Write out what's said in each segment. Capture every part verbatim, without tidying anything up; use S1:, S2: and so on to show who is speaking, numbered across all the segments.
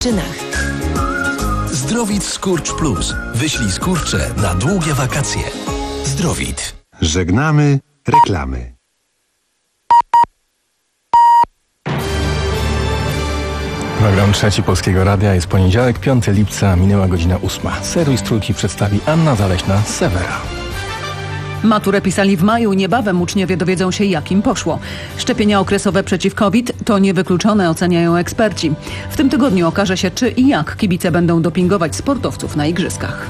S1: czynach.
S2: Zdrowit Skurcz Plus. Wyślij skurcze na długie wakacje. Zdrowit.
S3: Żegnamy reklamy.
S4: Program trzeci Polskiego Radia, jest poniedziałek, piątego lipca, minęła godzina ósma. Serwis Trójki przedstawi Anna Zaleśna z Severa.
S5: Maturę pisali w maju, niebawem uczniowie dowiedzą się, jak im poszło. Szczepienia okresowe przeciw COVID to niewykluczone, oceniają eksperci. W tym tygodniu okaże się, czy i jak kibice będą dopingować sportowców na igrzyskach.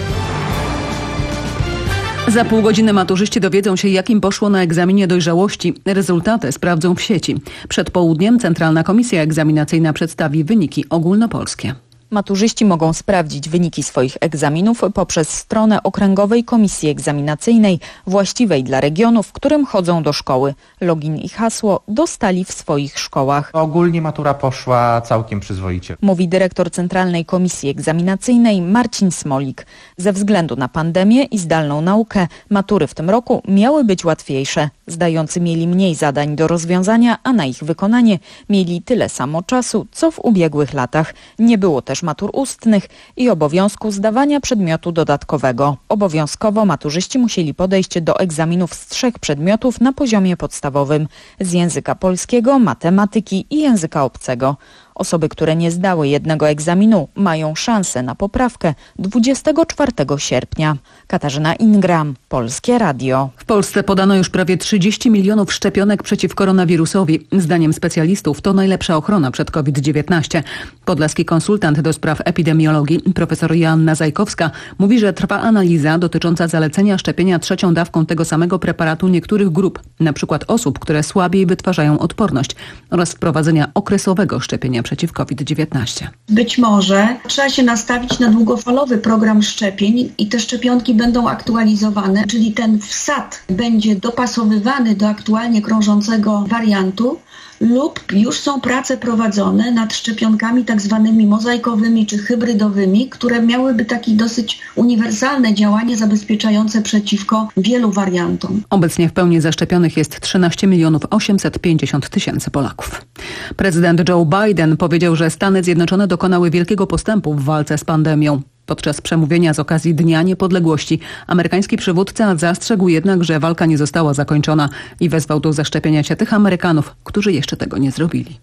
S5: Za pół godziny maturzyści dowiedzą się, jak im poszło na egzaminie dojrzałości. Rezultaty sprawdzą w sieci. Przed południem Centralna Komisja Egzaminacyjna przedstawi wyniki ogólnopolskie.
S6: Maturzyści mogą sprawdzić wyniki swoich egzaminów poprzez stronę Okręgowej Komisji Egzaminacyjnej właściwej dla regionu, w którym chodzą do szkoły. Login i hasło dostali w swoich szkołach.
S7: Ogólnie matura poszła całkiem przyzwoicie,
S6: mówi dyrektor Centralnej Komisji Egzaminacyjnej Marcin Smolik. Ze względu na pandemię i zdalną naukę matury w tym roku miały być łatwiejsze. Zdający mieli mniej zadań do rozwiązania, a na ich wykonanie mieli tyle samo czasu, co w ubiegłych latach. Nie było też matur ustnych i obowiązku zdawania przedmiotu dodatkowego. Obowiązkowo maturzyści musieli podejść do egzaminów z trzech przedmiotów na poziomie podstawowym: z języka polskiego, matematyki i języka obcego. Osoby, które nie zdały jednego egzaminu, mają szansę na poprawkę dwudziestego czwartego sierpnia. Katarzyna Ingram, Polskie Radio.
S5: W Polsce podano już prawie trzydzieści milionów szczepionek przeciw koronawirusowi. Zdaniem specjalistów to najlepsza ochrona przed COVID dziewiętnaście. Podlaski konsultant do spraw epidemiologii profesor Joanna Zajkowska mówi, że trwa analiza dotycząca zalecenia szczepienia trzecią dawką tego samego preparatu niektórych grup, np. osób, które słabiej wytwarzają odporność, oraz wprowadzenia okresowego szczepienia przeciw COVID dziewiętnaście.
S8: Być może trzeba się nastawić na długofalowy program szczepień i te szczepionki będą aktualizowane, czyli ten wsad będzie dopasowywany do aktualnie krążącego wariantu, lub już są prace prowadzone nad szczepionkami tak zwanymi mozaikowymi czy hybrydowymi, które miałyby takie dosyć uniwersalne działanie zabezpieczające przeciwko wielu wariantom.
S5: Obecnie w pełni zaszczepionych jest trzynaście milionów osiemset pięćdziesiąt tysięcy Polaków. Prezydent Joe Biden powiedział, że Stany Zjednoczone dokonały wielkiego postępu w walce z pandemią. Podczas przemówienia z okazji Dnia Niepodległości amerykański przywódca zastrzegł jednak, że walka nie została zakończona i wezwał do zaszczepienia się tych Amerykanów, którzy jeszcze tego nie zrobili.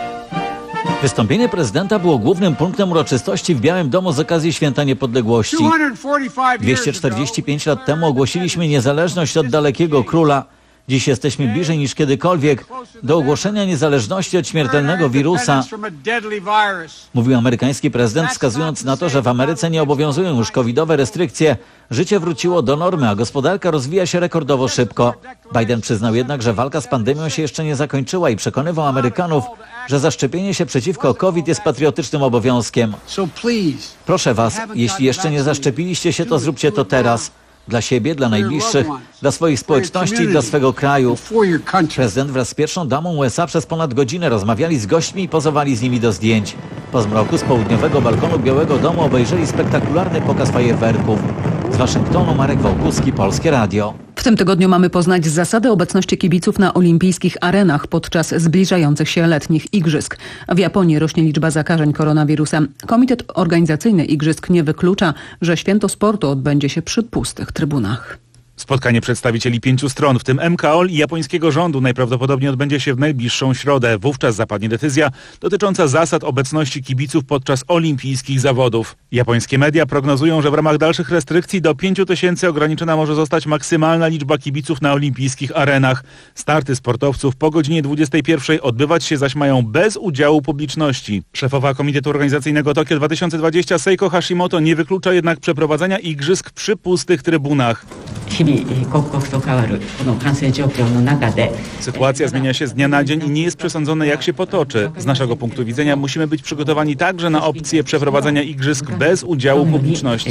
S9: Wystąpienie prezydenta było głównym punktem uroczystości w Białym Domu z okazji Święta Niepodległości. dwieście czterdzieści pięć lat temu ogłosiliśmy niezależność od dalekiego króla. Dziś jesteśmy bliżej niż kiedykolwiek do ogłoszenia niezależności od śmiertelnego wirusa, mówił amerykański prezydent, wskazując na to, że w Ameryce nie obowiązują już covidowe restrykcje. Życie wróciło do normy, a gospodarka rozwija się rekordowo szybko. Biden przyznał jednak, że walka z pandemią się jeszcze nie zakończyła i przekonywał Amerykanów, że zaszczepienie się przeciwko COVID jest patriotycznym obowiązkiem. Proszę was, jeśli jeszcze nie zaszczepiliście się, to zróbcie to teraz. Dla siebie, dla najbliższych, dla swoich społeczności i dla swego kraju. Prezydent wraz z pierwszą damą U S A przez ponad godzinę rozmawiali z gośćmi i pozowali z nimi do zdjęć. Po zmroku z południowego balkonu Białego Domu obejrzeli spektakularny pokaz fajerwerków. Z Waszyngtonu Marek Wołkuski, Polskie Radio.
S5: W tym tygodniu mamy poznać zasady obecności kibiców na olimpijskich arenach podczas zbliżających się letnich igrzysk. W Japonii rośnie liczba zakażeń koronawirusem. Komitet organizacyjny igrzysk nie wyklucza, że święto sportu odbędzie się przy pustych trybunach.
S10: Spotkanie przedstawicieli pięciu stron, w tym M K O L i japońskiego rządu, najprawdopodobniej odbędzie się w najbliższą środę. Wówczas zapadnie decyzja dotycząca zasad obecności kibiców podczas olimpijskich zawodów. Japońskie media prognozują, że w ramach dalszych restrykcji do pięciu tysięcy ograniczona może zostać maksymalna liczba kibiców na olimpijskich arenach. Starty sportowców po godzinie dwudziestej pierwszej odbywać się zaś mają bez udziału publiczności. Szefowa Komitetu Organizacyjnego Tokio dwa tysiące dwadzieścia Seiko Hashimoto nie wyklucza jednak przeprowadzenia igrzysk przy pustych trybunach. Sytuacja zmienia się z dnia na dzień i nie jest przesądzone, jak się potoczy. Z naszego punktu widzenia musimy być przygotowani także na opcję przeprowadzenia igrzysk bez udziału publiczności.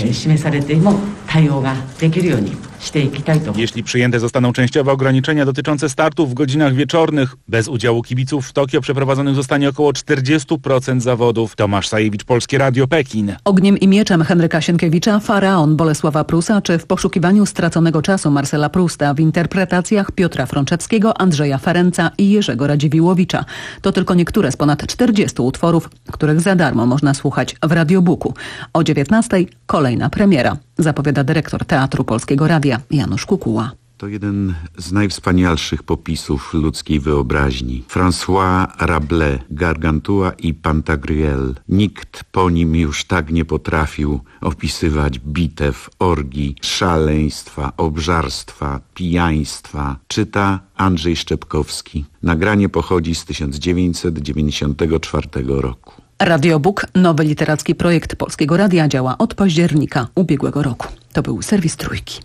S10: Jeśli przyjęte zostaną częściowe ograniczenia dotyczące startów w godzinach wieczornych, bez udziału kibiców w Tokio przeprowadzonych zostanie około czterdzieści procent zawodów. Tomasz Sajewicz, Polskie Radio, Pekin.
S5: Ogniem i mieczem Henryka Sienkiewicza, Faraon Bolesława Prusa, czy W poszukiwaniu straconego naszego czasu Marcela Prousta w interpretacjach Piotra Frączewskiego, Andrzeja Ferenca i Jerzego Radziwiłłowicza. To tylko niektóre z ponad czterdziestu utworów, których za darmo można słuchać w Radiobooku. O dziewiętnastej kolejna premiera, zapowiada dyrektor Teatru Polskiego Radia Janusz Kukuła.
S1: To jeden z najwspanialszych popisów ludzkiej wyobraźni. François Rabelais, Gargantua i Pantagruel. Nikt po nim już tak nie potrafił opisywać bitew, orgii, szaleństwa, obżarstwa, pijaństwa. Czyta Andrzej Szczepkowski. Nagranie pochodzi z tysiąc dziewięćset dziewięćdziesiątego czwartego roku.
S5: Radiobook, nowy literacki projekt Polskiego Radia, działa od października ubiegłego roku. To był serwis Trójki.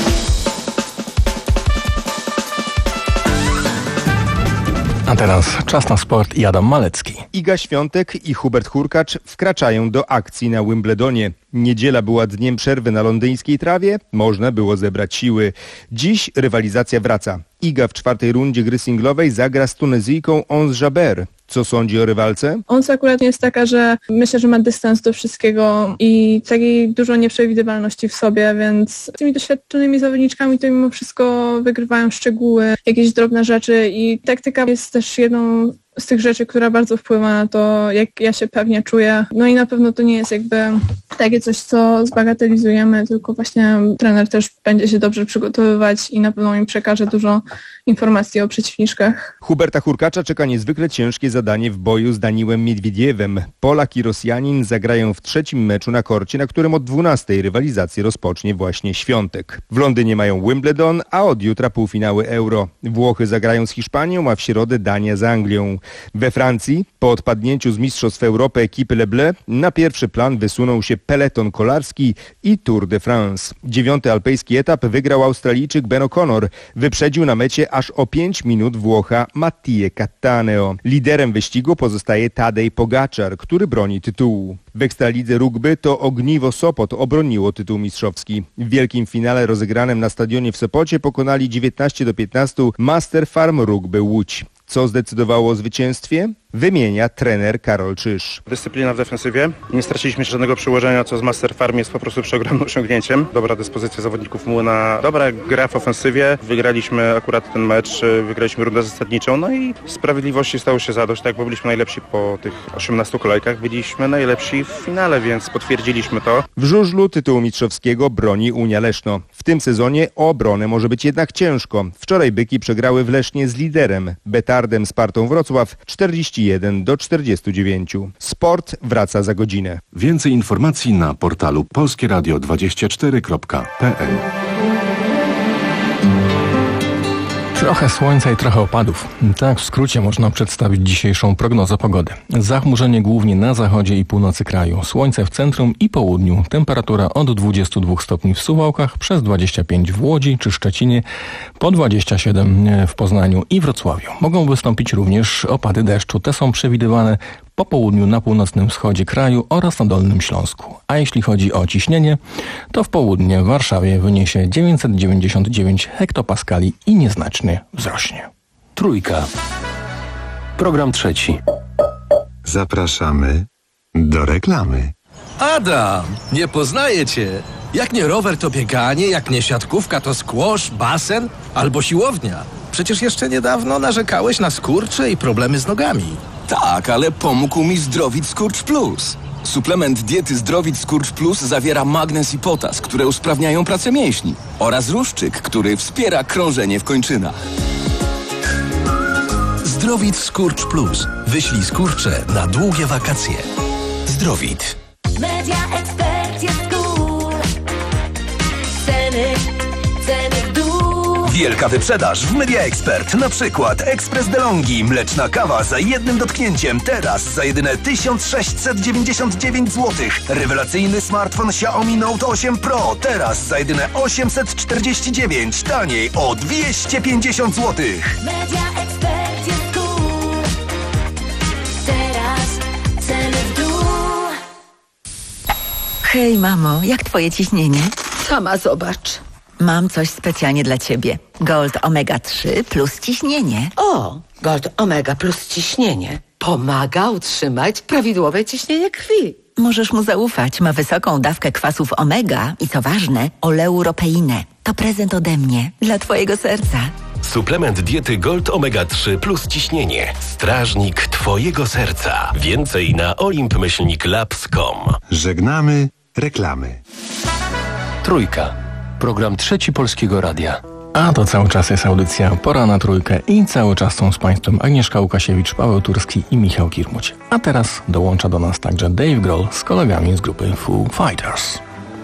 S4: A teraz czas na sport i Adam Malecki.
S11: Iga Świątek i Hubert Hurkacz wkraczają do akcji na Wimbledonie. Niedziela była dniem przerwy na londyńskiej trawie, można było zebrać siły. Dziś rywalizacja wraca. Iga w czwartej rundzie gry singlowej zagra z Tunezyjką Ons Jabeur. Co sądzi o rywalce?
S12: Ons akurat jest taka, że myślę, że ma dystans do wszystkiego i takiej dużo nieprzewidywalności w sobie, więc z tymi doświadczonymi zawodniczkami to mimo wszystko wygrywają szczegóły, jakieś drobne rzeczy i taktyka jest też jedną z tych rzeczy, która bardzo wpływa na to, jak ja się pewnie czuję. No i na pewno to nie jest jakby takie coś, co zbagatelizujemy, tylko właśnie trener też będzie się dobrze przygotowywać i na pewno im przekaże dużo informacji o przeciwniczkach.
S11: Huberta Hurkacza czeka niezwykle ciężkie zadanie w boju z Daniłem Miedwiediewem. Polak i Rosjanin zagrają w trzecim meczu na korcie, na którym od dwunastej rywalizację rozpocznie właśnie Świątek. W Londynie mają Wimbledon, a od jutra półfinały Euro. Włochy zagrają z Hiszpanią, a w środę Dania z Anglią. We Francji, po odpadnięciu z Mistrzostw Europy ekipy Le Bleu, na pierwszy plan wysunął się peleton kolarski i Tour de France. Dziewiąty alpejski etap wygrał Australijczyk Ben O'Connor. Wyprzedził na mecie aż o pięć minut Włocha Mattia Cattaneo. Liderem wyścigu pozostaje Tadej Pogačar, który broni tytułu. W Ekstralidze Rugby to Ogniwo Sopot obroniło tytuł mistrzowski. W wielkim finale rozegranym na stadionie w Sopocie pokonali dziewiętnaście do piętnastu Master Farm Rugby Łódź. Co zdecydowało o zwycięstwie? Wymienia trener Karol Czyż.
S13: Dyscyplina w defensywie. Nie straciliśmy żadnego przełożenia, co z Master Farm jest po prostu przeogromnym osiągnięciem. Dobra dyspozycja zawodników Młyna, dobra gra w ofensywie. Wygraliśmy akurat ten mecz, wygraliśmy rundę zasadniczą, no i sprawiedliwości stało się zadość, tak, bo byliśmy najlepsi po tych osiemnastu kolejkach. Byliśmy najlepsi w finale, więc potwierdziliśmy to.
S11: W żużlu tytułu mistrzowskiego broni Unia Leszno. W tym sezonie o obronę może być jednak ciężko. Wczoraj Byki przegrały w Lesznie z liderem, Betardem Spartą Wrocław czterdzieści jeden do czterdziestu dziewięciu. Sport wraca za godzinę.
S3: Więcej informacji na portalu polskie radio dwadzieścia cztery kropka p l.
S4: Trochę słońca i trochę opadów. Tak w skrócie można przedstawić dzisiejszą prognozę pogody. Zachmurzenie głównie na zachodzie i północy kraju. Słońce w centrum i południu. Temperatura od dwudziestu dwóch stopni w Suwałkach, przez dwadzieścia pięć w Łodzi czy Szczecinie, po dwadzieścia siedem w Poznaniu i Wrocławiu. Mogą wystąpić również opady deszczu. Te są przewidywane po południu na północnym wschodzie kraju oraz na Dolnym Śląsku. A jeśli chodzi o ciśnienie, to w południe w Warszawie wyniesie dziewięćset dziewięćdziesiąt dziewięć hektopaskali i nieznacznie wzrośnie.
S2: Trójka. Program trzeci.
S3: Zapraszamy do reklamy.
S2: Adam, nie poznaję cię. Jak nie rower, to bieganie, jak nie siatkówka, to squash, basen albo siłownia. Przecież jeszcze niedawno narzekałeś na skurcze i problemy z nogami.
S14: Tak, ale pomógł mi Zdrowit Skurcz Plus. Suplement diety Zdrowit Skurcz Plus zawiera magnez i potas, które usprawniają pracę mięśni, oraz ruszczyk, który wspiera krążenie w kończynach.
S2: Zdrowit Skurcz Plus. Wyślij skurcze na długie wakacje. Zdrowit.
S15: Media Expert jest cool. Ceny, ceny w dół.
S16: Wielka wyprzedaż w Media Expert. Na przykład Ekspres DeLonghi, mleczna kawa za jednym dotknięciem. Teraz za jedyne tysiąc sześćset dziewięćdziesiąt dziewięć złotych. Rewelacyjny smartfon Xiaomi Note osiem Pro. Teraz za jedyne osiemset czterdzieści dziewięć. Taniej o dwieście pięćdziesiąt złotych.
S15: Media Expert jest cool. Teraz ceny w dół.
S17: Hej mamo, jak twoje ciśnienie?
S18: Sama zobacz.
S17: Mam coś specjalnie dla ciebie. Gold Omega trzy plus ciśnienie.
S18: O, Gold Omega plus ciśnienie. Pomaga utrzymać prawidłowe ciśnienie krwi.
S17: Możesz mu zaufać. Ma wysoką dawkę kwasów omega i co ważne, oleuropeinę. To prezent ode mnie dla twojego serca.
S19: Suplement diety Gold Omega trzy plus ciśnienie. Strażnik twojego serca. Więcej na olimp myślnik labs kropka com.
S3: Żegnamy reklamy.
S4: Trójka. Program Trzeci Polskiego Radia. A to cały czas jest audycja Pora na Trójkę i cały czas są z Państwem Agnieszka Łukasiewicz, Paweł Turski i Michał Kirmuć. A teraz dołącza do nas także Dave Grohl z kolegami z grupy Foo Fighters.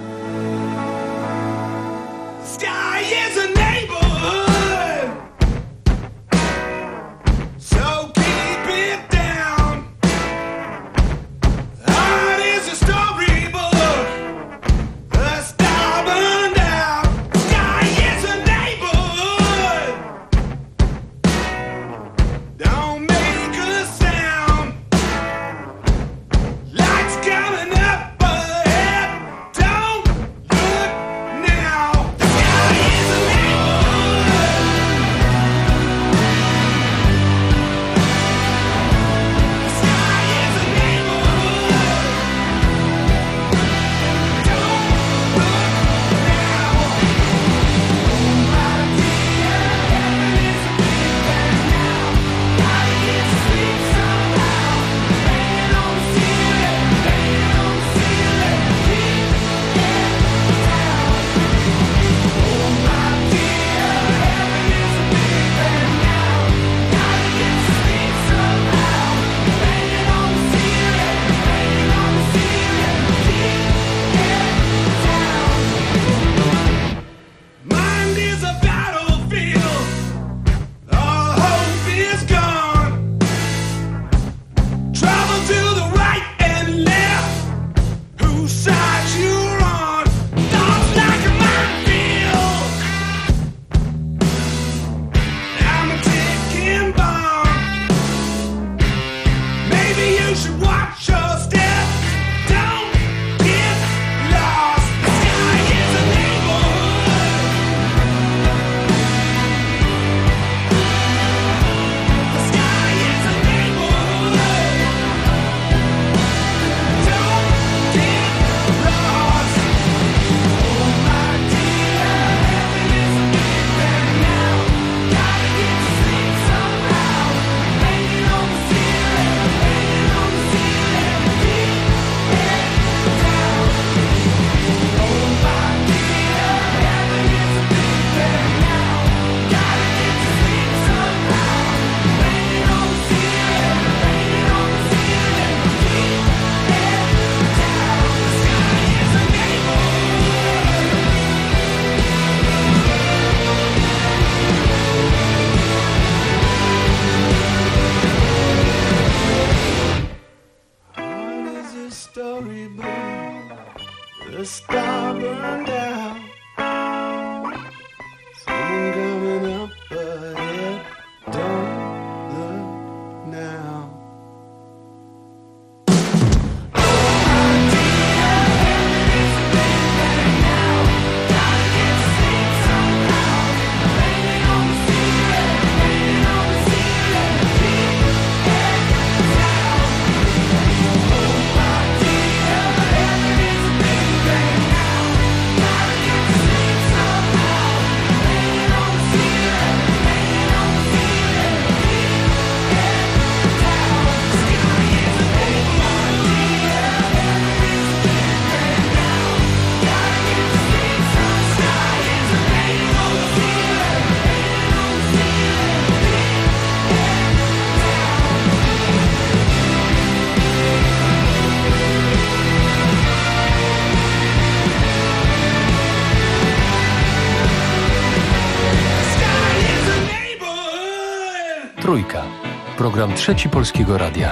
S20: Trójka. Program Trzeci Polskiego Radia.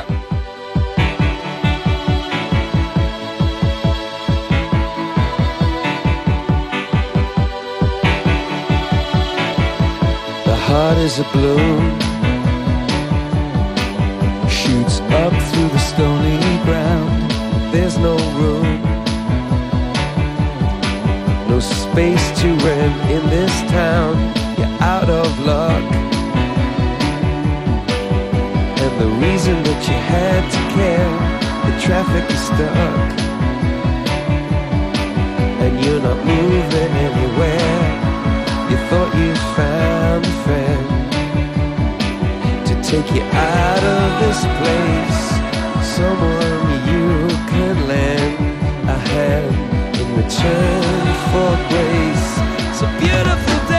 S21: The heart is a balloon, shoots up through the stony ground. There's no room, no space to rent in this town. You're out of luck, and the reason that you had to care. The traffic is stuck and you're not moving anywhere. You thought you found a friend to take you out of this place, someone you can lend a hand in return for grace. It's a beautiful day.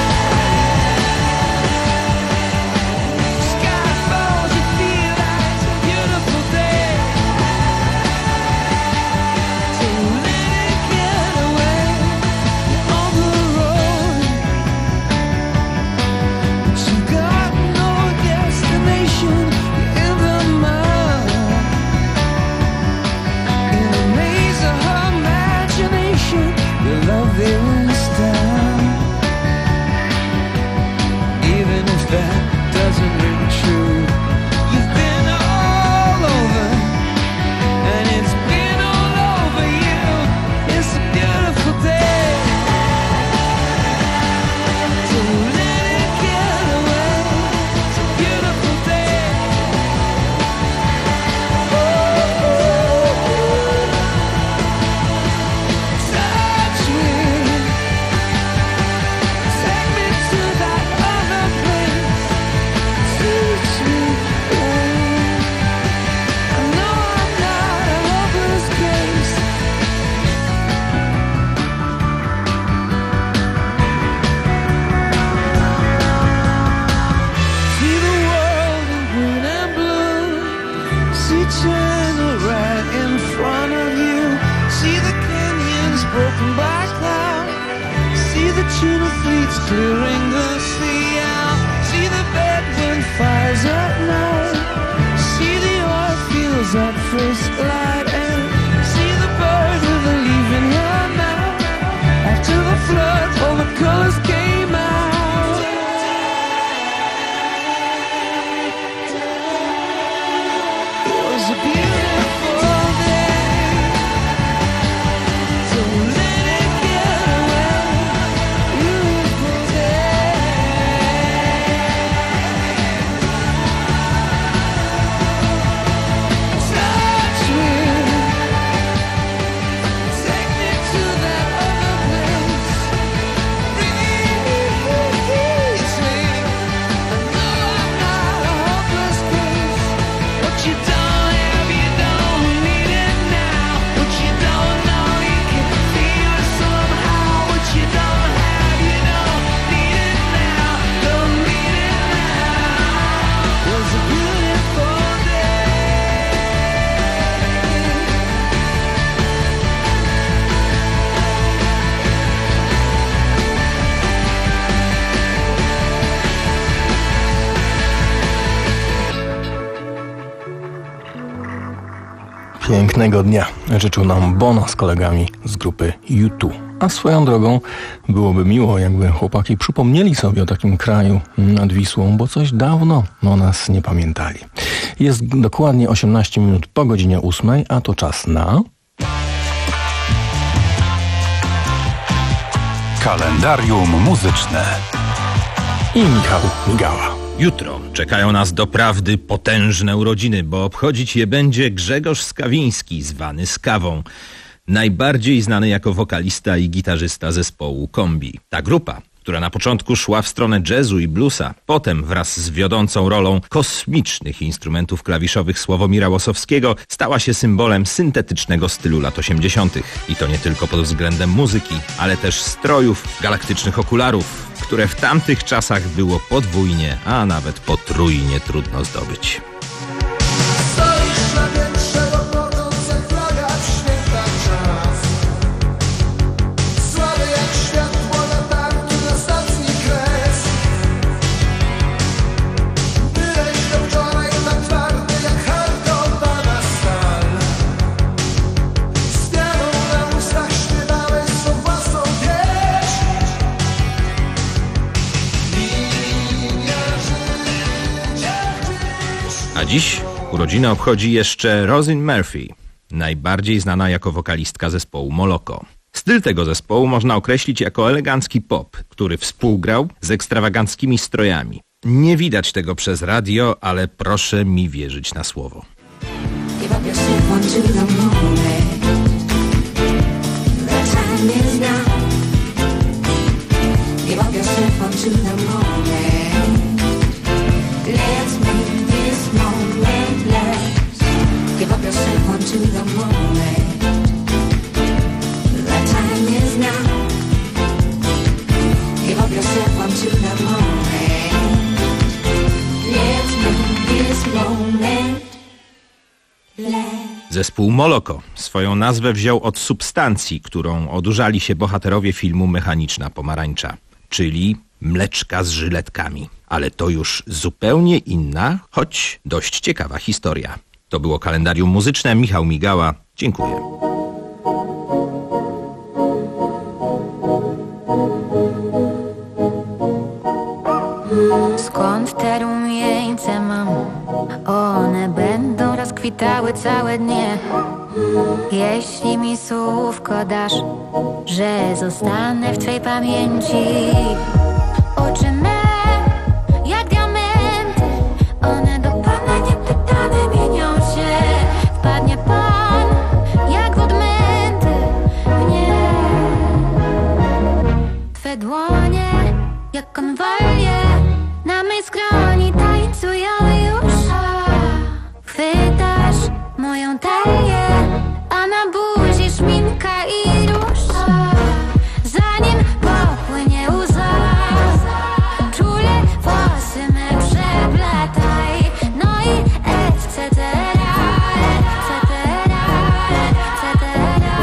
S21: Clearing the sea out. See the bedroom fires at night. See the oil fields at first light. And see the bird with a leaf in her mouth. After the flood, all the colors came out. It was a beautiful day. So let it get away.
S4: Pięknego dnia życzył nam Bono z kolegami z grupy U dwa. A swoją drogą byłoby miło, jakby chłopaki przypomnieli sobie o takim kraju nad Wisłą, bo coś dawno o nas nie pamiętali. Jest dokładnie osiemnaście minut po godzinie ósmej, a to czas na...
S7: Kalendarium muzyczne.
S4: I Michał Migała.
S22: Jutro czekają nas doprawdy potężne urodziny, bo obchodzić je będzie Grzegorz Skawiński, zwany Skawą. Najbardziej znany jako wokalista i gitarzysta zespołu Kombi. Ta grupa, która na początku szła w stronę jazzu i bluesa, potem wraz z wiodącą rolą kosmicznych instrumentów klawiszowych Sławomira Łosowskiego stała się symbolem syntetycznego stylu lat osiemdziesiątych. I to nie tylko pod względem muzyki, ale też strojów, galaktycznych okularów, które w tamtych czasach było podwójnie, a nawet potrójnie trudno zdobyć. A dziś urodziny obchodzi jeszcze Roisin Murphy, najbardziej znana jako wokalistka zespołu Moloko. Styl tego zespołu można określić jako elegancki pop, który współgrał z ekstrawaganckimi strojami. Nie widać tego przez radio, ale proszę mi wierzyć na słowo.
S15: Give up yourself onto the moment. The time is now. Give up yourself onto the moment. Let's make this moment last. Give up yourself onto the moment. The time is now. Give up yourself onto the moment. Let's make this moment.
S22: Zespół Moloko swoją nazwę wziął od substancji, którą odurzali się bohaterowie filmu Mechaniczna Pomarańcza, czyli mleczka z żyletkami. Ale to już zupełnie inna, choć dość ciekawa historia. To było kalendarium muzyczne. Michał Migała. Dziękuję.
S6: Skąd te rumieńce mam? One będą rozkwitały całe dnie. Jeśli mi słówko dasz, że zostanę w twej pamięci. Oczy me, jak diamenty, one do Pana niepytane mienią się. Wpadnie Pan, jak w odmęty, mnie. Twe dłonie, jak konwalie, na mej skroni tańcują już. Chwytasz moją talię, a na buzi szminka i róż. Zanim popłynie łza, czule włosy me przepletaj. No i et cetera, et cetera, et cetera.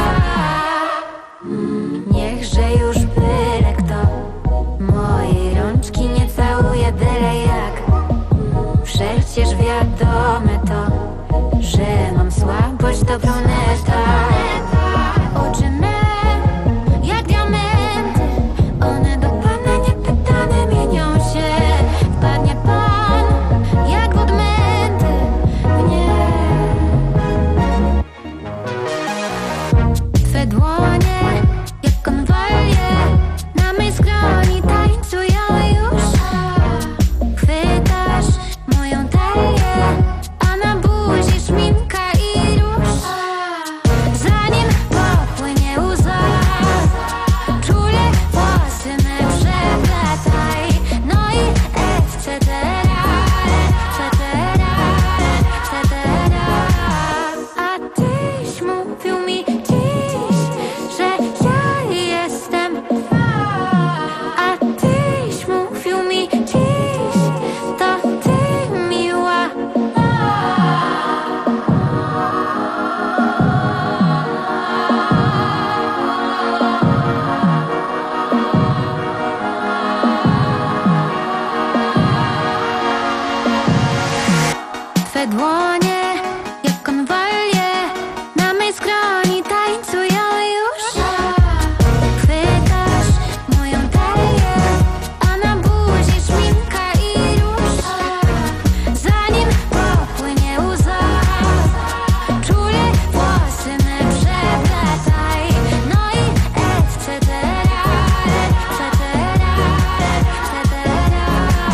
S6: Niechże już byle kto mojej rączki nie całuje byle jak. Przecież wiadome to, że mam słabość do bruneta. Oczy me, jak diamenty, one do Pana niepytane mienią się. Wpadnie Pan, jak w odmęty, mnie. Twe dłonie, jak konwalie, na mej skroni tańcują już. Chwytasz moją talię, a na buzi szminka i róż. Zanim popłynie łza, czule włosy me przepletaj. No i et cetera, et cetera, et cetera. A tyś mówił mi dziś, że ja jestem twa. A tyś mówił mi dziś, to ty miła. Twe dłonie, jak konwalie, na mej skroni tańcują już. Chwytasz moją talię, a na buzi szminka i róż. Zanim popłynie łza, czule włosy me przepletaj. No i et cetera, et cetera, et cetera.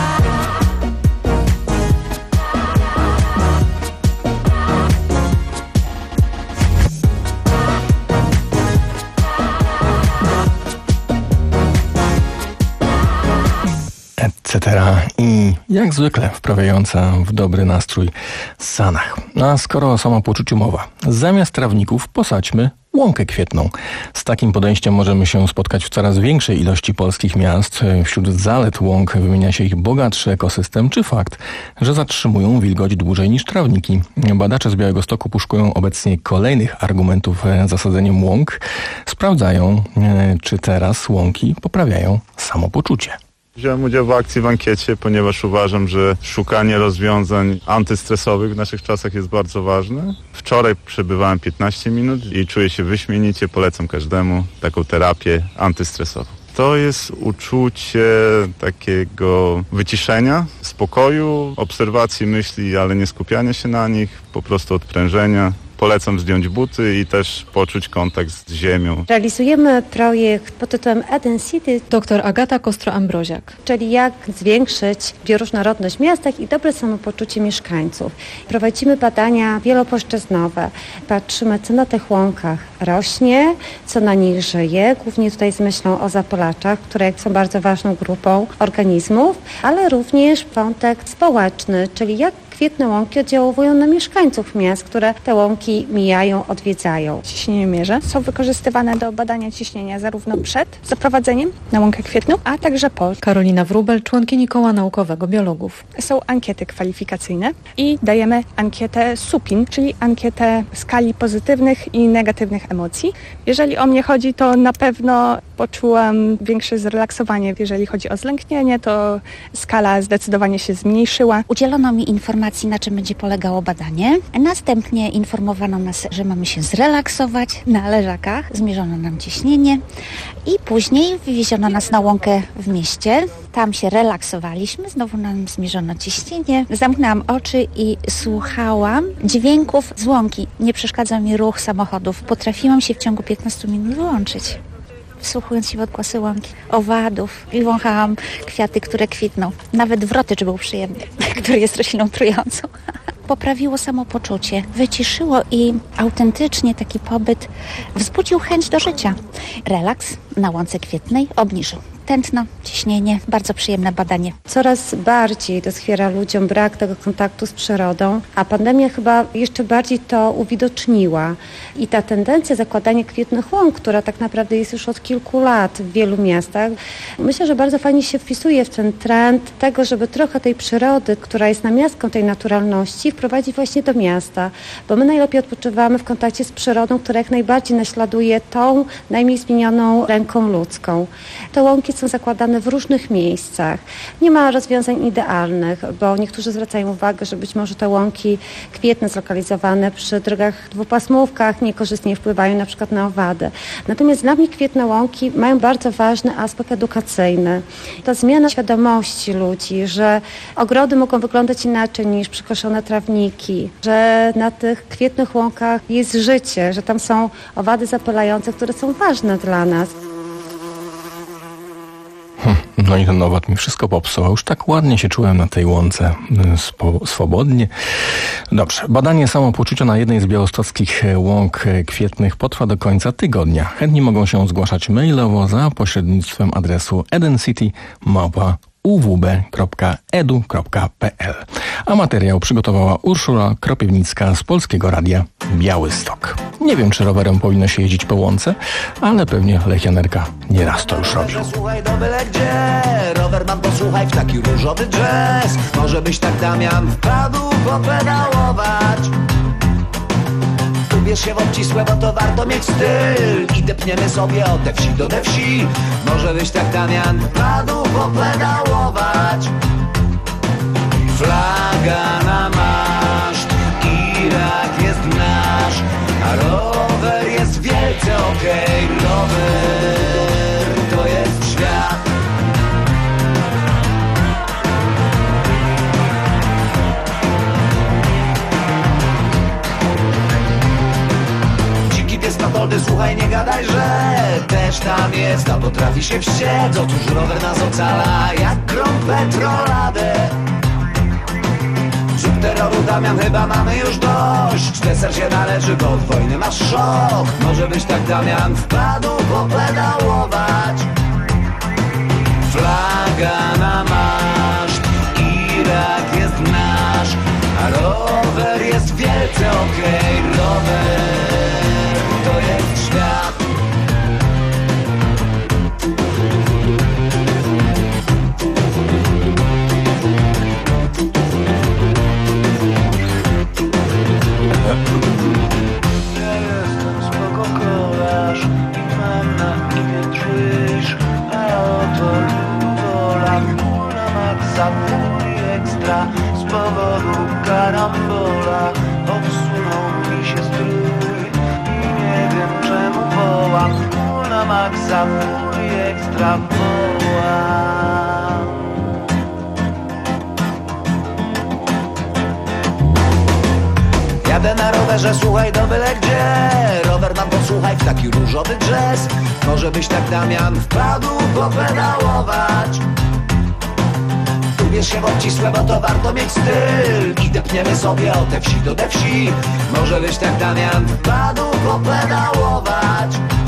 S4: et cetera. I jak zwykle wprawiająca w dobry nastrój Sanach. A skoro o samopoczuciu mowa, zamiast trawników posadźmy łąkę kwietną. Z takim podejściem możemy się spotkać w coraz większej ilości polskich miast. Wśród zalet łąk wymienia się ich bogatszy ekosystem, czy fakt, że zatrzymują wilgoć dłużej niż trawniki. Badacze z Białegostoku poszukują obecnie kolejnych argumentów zasadzeniem łąk. Sprawdzają, czy teraz łąki poprawiają samopoczucie.
S8: Wziąłem udział w akcji w ankiecie, ponieważ uważam, że szukanie rozwiązań antystresowych w naszych czasach jest bardzo ważne. Wczoraj przebywałem piętnaście minut i czuję się wyśmienicie. Polecam każdemu taką terapię antystresową. To jest uczucie takiego wyciszenia, spokoju, obserwacji myśli, ale nie skupiania się na nich, po prostu odprężenia polecam zdjąć buty i też poczuć kontakt z ziemią.
S9: Realizujemy projekt pod tytułem Eden City.
S10: Doktor Agata Kostro-Ambroziak.
S9: Czyli jak zwiększyć bioróżnorodność w miastach i dobre samopoczucie mieszkańców. Prowadzimy badania wielopłaszczyznowe. Patrzymy, co na tych łąkach rośnie, co na nich żyje, głównie tutaj z myślą o zapylaczach, które są bardzo ważną grupą organizmów, ale również wątek społeczny, czyli jak kwietne łąki oddziałują na mieszkańców miast, które te łąki mijają, odwiedzają.
S23: Ciśnienie mierze są wykorzystywane do badania ciśnienia zarówno przed zaprowadzeniem na łąkę kwietną, a także po.
S10: Karolina Wróbel, członkini Koła Naukowego Biologów.
S23: Są ankiety kwalifikacyjne i dajemy ankietę supin, czyli ankietę skali pozytywnych i negatywnych emocji. Jeżeli o mnie chodzi, to na pewno poczułam większe zrelaksowanie. Jeżeli chodzi o zlęknienie, to skala zdecydowanie się zmniejszyła.
S24: Udzielono mi informacji, na czym będzie polegało badanie. Następnie informowano nas, że mamy się zrelaksować. Na leżakach zmierzono nam ciśnienie i później wywieziono nas na łąkę w mieście. Tam się relaksowaliśmy, znowu nam zmierzono ciśnienie. Zamknęłam oczy i słuchałam dźwięków z łąki. Nie przeszkadzał mi ruch samochodów. Potrafiłam się w ciągu piętnastu minut wyłączyć, wsłuchując się w odgłosy łąki, owadów i wąchałam kwiaty, które kwitną. Nawet wrotycz był przyjemny, który jest rośliną trującą. Poprawiło samopoczucie, wyciszyło i autentycznie taki pobyt wzbudził chęć do życia. Relaks na łące kwietnej obniżył tętno, ciśnienie, bardzo przyjemne badanie.
S9: Coraz bardziej doskwiera ludziom brak tego kontaktu z przyrodą, a pandemia chyba jeszcze bardziej to uwidoczniła. I ta tendencja zakładania kwietnych łąk, która tak naprawdę jest już od kilku lat w wielu miastach, myślę, że bardzo fajnie się wpisuje w ten trend tego, żeby trochę tej przyrody, która jest namiastką tej naturalności, wprowadzić właśnie do miasta. Bo my najlepiej odpoczywamy w kontakcie z przyrodą, która jak najbardziej naśladuje tą najmniej zmienioną ręką ludzką. Te łąki są zakładane w różnych miejscach. Nie ma rozwiązań idealnych, bo niektórzy zwracają uwagę, że być może te łąki kwietne zlokalizowane przy drogach dwupasmówkach niekorzystnie wpływają na przykład na owady. Natomiast dla mnie kwietne łąki mają bardzo ważny aspekt edukacyjny. Ta zmiana świadomości ludzi, że ogrody mogą wyglądać inaczej niż przykoszone trawniki, że na tych kwietnych łąkach jest życie, że tam są owady zapylające, które są ważne dla nas.
S4: No i ten owad mi wszystko popsuł. Już tak ładnie się czułem na tej łące, spo, swobodnie. Dobrze, badanie samopoczucia na jednej z białostockich łąk kwietnych potrwa do końca tygodnia. Chętni mogą się zgłaszać mailowo za pośrednictwem adresu edencity małpa u w b kropka e d u kropka p l. A materiał przygotowała Urszula Kropiewnicka z Polskiego Radia Białystok. Nie wiem, czy rowerem powinno się jeździć po łące, ale pewnie Lechianerka nieraz to już robił.
S25: Słuchaj do byle gdzie, rower mam posłuchaj w taki różowy jazz. Może byś tak Damian wpadł popedałować. Ubierz się w obcisłe, bo to warto mieć styl. I depniemy sobie od te wsi do te wsi. Może byś tak Damian wpadł popedałować. Flaga na maszt, Irak jest nasz, a rower jest wielce okej. Okay. Rower to jest świat. Dziki pies Matoldy, słuchaj, nie gadaj, że też tam jest, a potrafi się wściec. Otóż rower nas ocala jak grom petroladę. Zrób terroru, Damian, chyba mamy już dość. Deser się należy, bo od wojny masz szok. Może byś tak Damian wpadł popedałować. Flaga na maszt, Irak jest nasz, a rower jest wielce okej. Okay. Rower to jest świat.
S26: Ja jestem spoko kolarz i mam na imię Trish, a oto Ludola, na maksa, mój ekstra. Z powodu karambola obsunął mi się strój i nie wiem czemu wołam. Na maksa, mój ekstra wołam.
S25: Jadę na rower rowerze, słuchaj, do byle gdzie. Rower nam posłuchaj w taki różowy drzes. Może byś tak, Damian, wpadł popedałować. Ubierz się w obcisłe, bo to warto mieć styl. I depniemy sobie od te wsi do te wsi. Może byś tak, Damian, wpadł popedałować.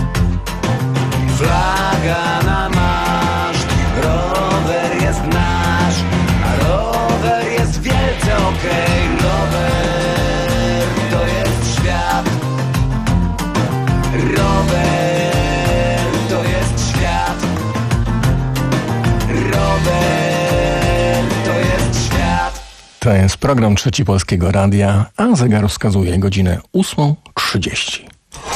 S25: Flaga na maszt, rower jest nasz, a rower jest wielce okej. Rower to jest świat. Rower to jest świat. Rower to jest świat.
S4: To jest program Trzeci Polskiego Radia, a zegar wskazuje godzinę ósmą trzydzieści.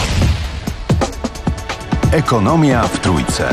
S7: Ekonomia w Trójce.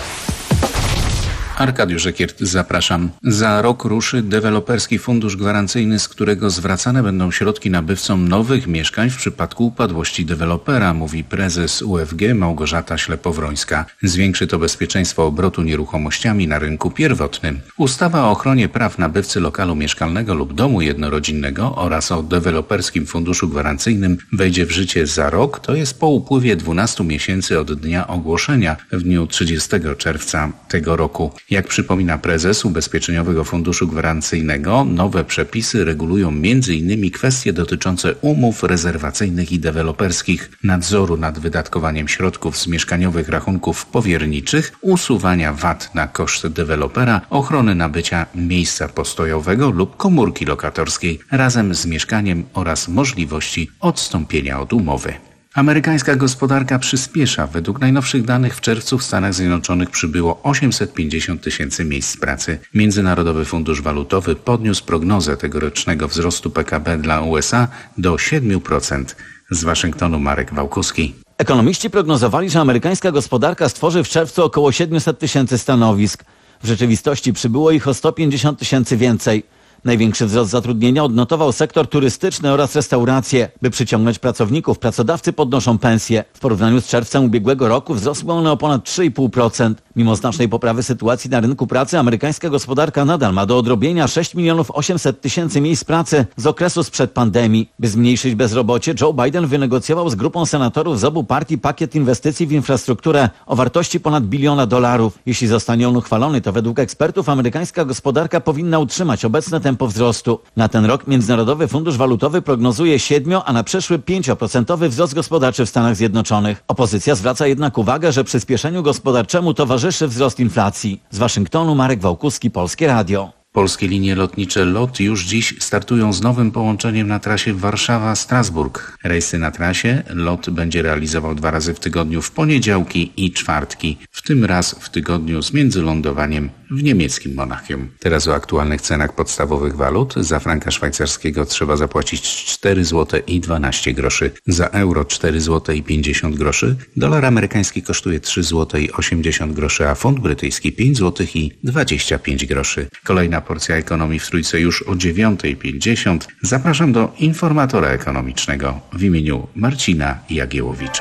S1: Arkadiusz Ekiert, zapraszam. Za rok ruszy Deweloperski Fundusz Gwarancyjny, z którego zwracane będą środki nabywcom nowych mieszkań w przypadku upadłości dewelopera, mówi prezes U F G Małgorzata Ślepowrońska. Zwiększy to bezpieczeństwo obrotu nieruchomościami na rynku pierwotnym. Ustawa o ochronie praw nabywcy lokalu mieszkalnego lub domu jednorodzinnego oraz o Deweloperskim Funduszu Gwarancyjnym wejdzie w życie za rok, to jest po upływie dwunastu miesięcy od dnia ogłoszenia w dniu trzydziestego czerwca tego roku. Jak przypomina prezes Ubezpieczeniowego Funduszu Gwarancyjnego, nowe przepisy regulują między innymi kwestie dotyczące umów rezerwacyjnych i deweloperskich, nadzoru nad wydatkowaniem środków z mieszkaniowych rachunków powierniczych, usuwania V A T na koszt dewelopera, ochrony nabycia miejsca postojowego lub komórki lokatorskiej razem z mieszkaniem oraz możliwości odstąpienia od umowy. Amerykańska gospodarka przyspiesza. Według najnowszych danych w czerwcu w Stanach Zjednoczonych przybyło osiemset pięćdziesiąt tysięcy miejsc pracy. Międzynarodowy Fundusz Walutowy podniósł prognozę tegorocznego wzrostu P K B dla U S A do siedem procent. Z Waszyngtonu Marek Wałkuski.
S5: Ekonomiści prognozowali, że amerykańska gospodarka stworzy w czerwcu około siedemset tysięcy stanowisk. W rzeczywistości przybyło ich o sto pięćdziesiąt tysięcy więcej. Największy wzrost zatrudnienia odnotował sektor turystyczny oraz restauracje. By przyciągnąć pracowników, pracodawcy podnoszą pensje. W porównaniu z czerwcem ubiegłego roku wzrosły one o ponad trzy i pół procent. Mimo znacznej poprawy sytuacji na rynku pracy, amerykańska gospodarka nadal ma do odrobienia sześć milionów osiemset tysięcy miejsc pracy z okresu sprzed pandemii. By zmniejszyć bezrobocie, Joe Biden wynegocjował z grupą senatorów z obu partii pakiet inwestycji w infrastrukturę o wartości ponad biliona dolarów. Jeśli zostanie on uchwalony, to według ekspertów amerykańska gospodarka powinna utrzymać obecne tempo wzrostu. Na ten rok Międzynarodowy Fundusz Walutowy prognozuje siedmiu, a na przyszły pięcioprocentowy wzrost gospodarczy w Stanach Zjednoczonych. Opozycja zwraca jednak uwagę, że przyspieszeniu gospodarczemu towarzyszy wzrost inflacji. Z Waszyngtonu Marek Wałkuski, Polskie Radio.
S1: Polskie linie lotnicze LOT już dziś startują z nowym połączeniem na trasie Warszawa-Strasburg. Rejsy na trasie LOT będzie realizował dwa razy w tygodniu w poniedziałki i czwartki, w tym raz w tygodniu z międzylądowaniem w niemieckim Monachium. Teraz o aktualnych cenach podstawowych walut. Za franka szwajcarskiego trzeba zapłacić cztery złote i dwanaście groszy. Za euro cztery złote i pięćdziesiąt groszy. Dolar amerykański kosztuje trzy złote i osiemdziesiąt groszy, a funt brytyjski pięć złotych i dwadzieścia pięć groszy. Kolejna porcja ekonomii w Trójce już o dziewiątej pięćdziesiąt. Zapraszam do informatora ekonomicznego w imieniu Marcina Jagiełowicza.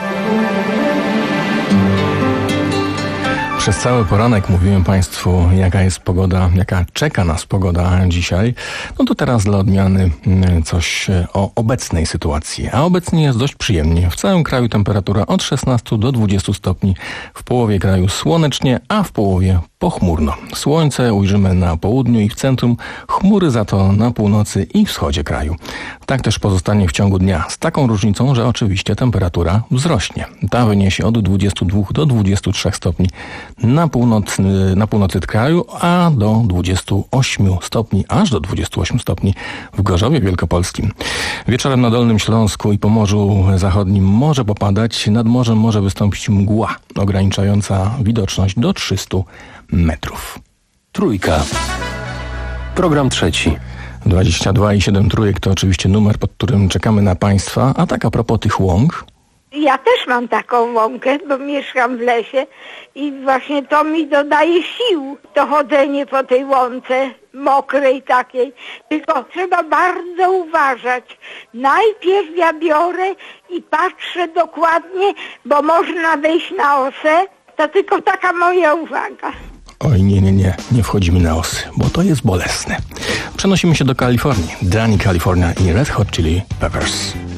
S4: Przez cały poranek mówiłem Państwu, jaka jest pogoda, jaka czeka nas pogoda dzisiaj. No to teraz dla odmiany coś o obecnej sytuacji. A obecnie jest dość przyjemnie. W całym kraju temperatura od szesnastu do dwudziestu stopni. W połowie kraju słonecznie, a w połowie pochmurno. Słońce ujrzymy na południu i w centrum, chmury za to na północy i wschodzie kraju. Tak też pozostanie w ciągu dnia, z taką różnicą, że oczywiście temperatura wzrośnie. Ta wyniesie od dwudziestu dwóch do dwudziestu trzech stopni na północy, na północy kraju, a do dwudziestu ośmiu stopni, aż do dwudziestu ośmiu stopni w Gorzowie Wielkopolskim. Wieczorem na Dolnym Śląsku i Pomorzu Zachodnim może popadać, nad morzem może wystąpić mgła ograniczająca widoczność do trzystu metrów.
S20: Trójka. Program trzeci.
S4: dwadzieścia dwa i siedem trójek to oczywiście numer, pod którym czekamy na Państwa. A tak a propos tych łąk.
S11: Ja też mam taką łąkę, bo mieszkam w lesie i właśnie to mi dodaje sił, to chodzenie po tej łące mokrej takiej. Tylko trzeba bardzo uważać. Najpierw ja biorę i patrzę dokładnie, bo można wejść na osę. To tylko taka moja uwaga.
S4: Oj, nie, nie, nie, nie wchodzimy na osy, bo to jest bolesne. Przenosimy się do Kalifornii. Danny California i Red Hot Chili Peppers.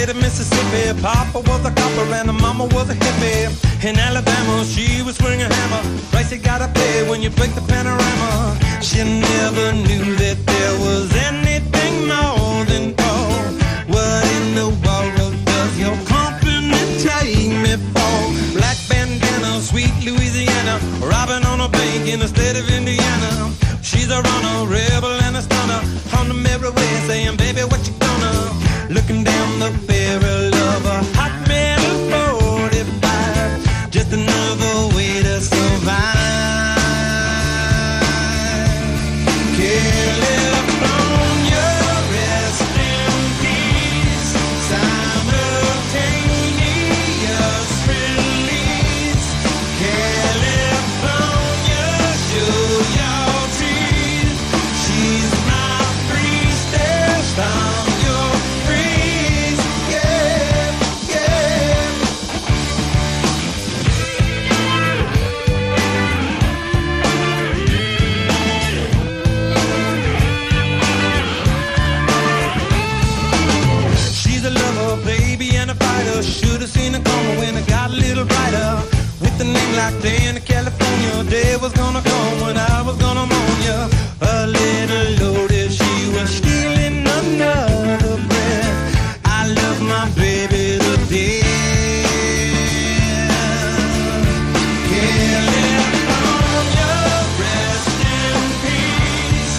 S2: state of Mississippi. Papa was a copper and the mama was a hippie. In Alabama, she was swinging a hammer. Price you gotta pay when you break the panorama. She never knew that there was anything more than gold. What in the world does your company take me for? Black bandana, sweet Louisiana, robbing on a bank in the state of Indiana. She's a runner, rebel and a stunner. On the merry way saying, baby, what you gonna? Looking down the barrel of a hot metal forty-five. Just another way to survive. California, rest in peace. Simultaneous release. California, show your teeth. She's my priestess. I'm your priest. Yeah, yeah. She's a lover, baby, and a fighter. Should've seen it coming when it got a little brighter. With a name like Dan in California, day was gonna come when I was gonna mourn ya. A little loaded, she was stealing another breath. I love my baby to death. California, rest in peace.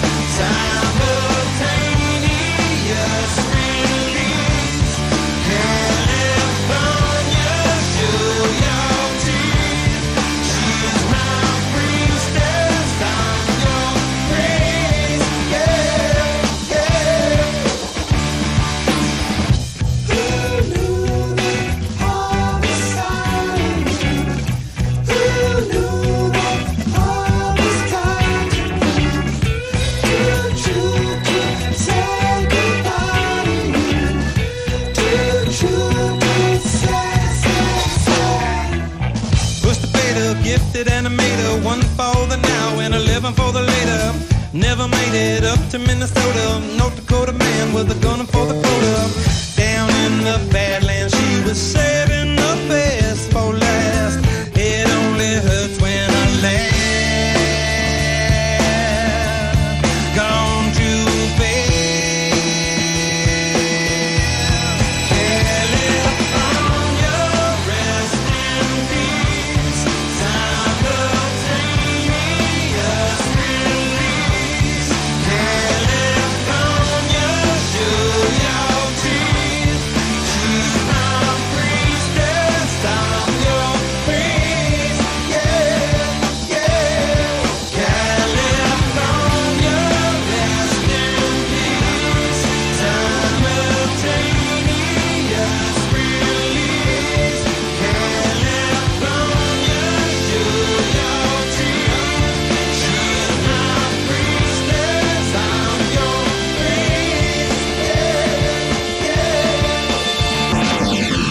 S2: Simultaneous release. California, show your teeth. She's my priestess. I'm your priest. Yeah, yeah. Who knew that all was time? Who knew that all was time? Did you say goodbye to me? Did you say, say, say? Push the fader, gifted animator, one for the now and eleven for the later. Never made it up to Minnesota. North Dakota man with a gun for the quota. Down in the Badlands, she was saving the best for last. It only hurts when I laugh. Gone too fast. California, rest in peace. Simultaneous release. California, show your teeth. She's my priestess. I'm your priest. Yeah, yeah. California, rest in peace. Simultaneous release. California, show your teeth. She's my priestess. I'm your priest. Yeah, yeah.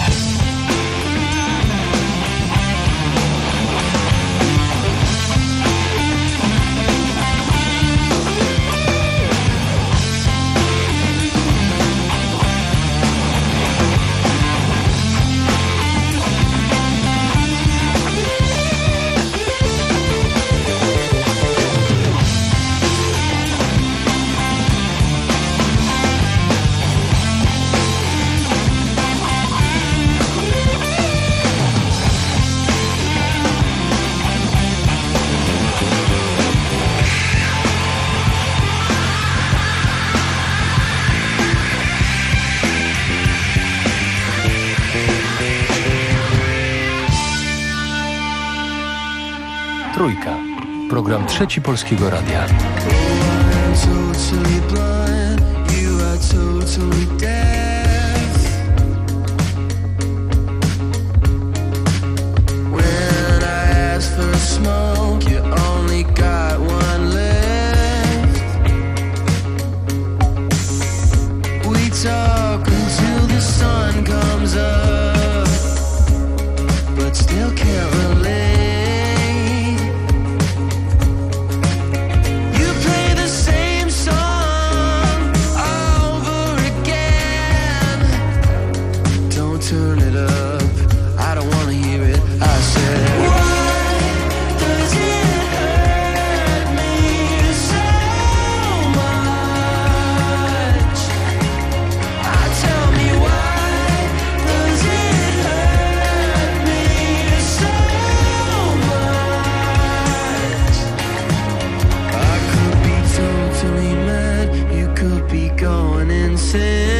S20: Trójka. Program Trzeci Polskiego Radia.
S26: Totally blind, you are totally deaf. When I asked for smoke, you only got one left. We talk until the sun comes up, but still can't relate. You play the same song over again.
S12: be going insane.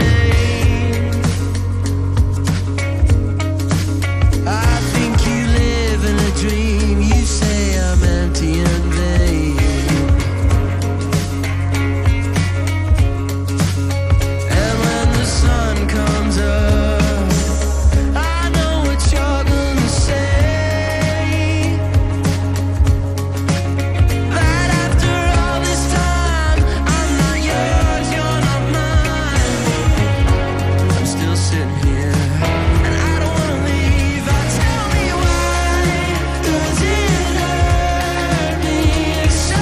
S12: I think you live in a dream. You say I'm empty and vain. And when the sun comes up, I know what you're gonna say. That after all this time, I'm not yours, you're not mine. I'm still sitting here, and I don't wanna leave. Oh, tell me why does it hurt me so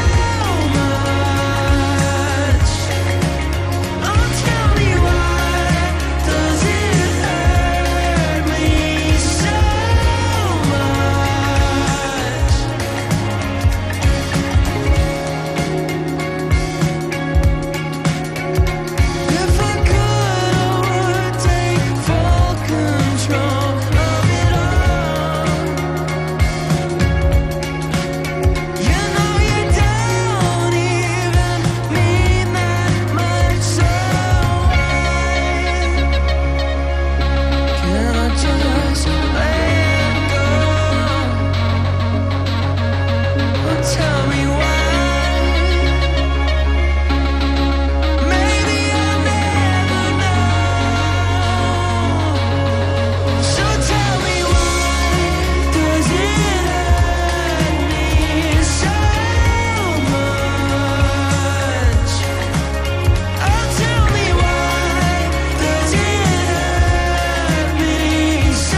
S12: much? Oh, tell me why does it hurt me so much? If I could, I would take full control of it all. You know you don't even mean that much, so why can't I just let go? Oh, tell me why. Maybe I'll never know. So tell me why does it hurt me so much? Oh, tell me why does it hurt me so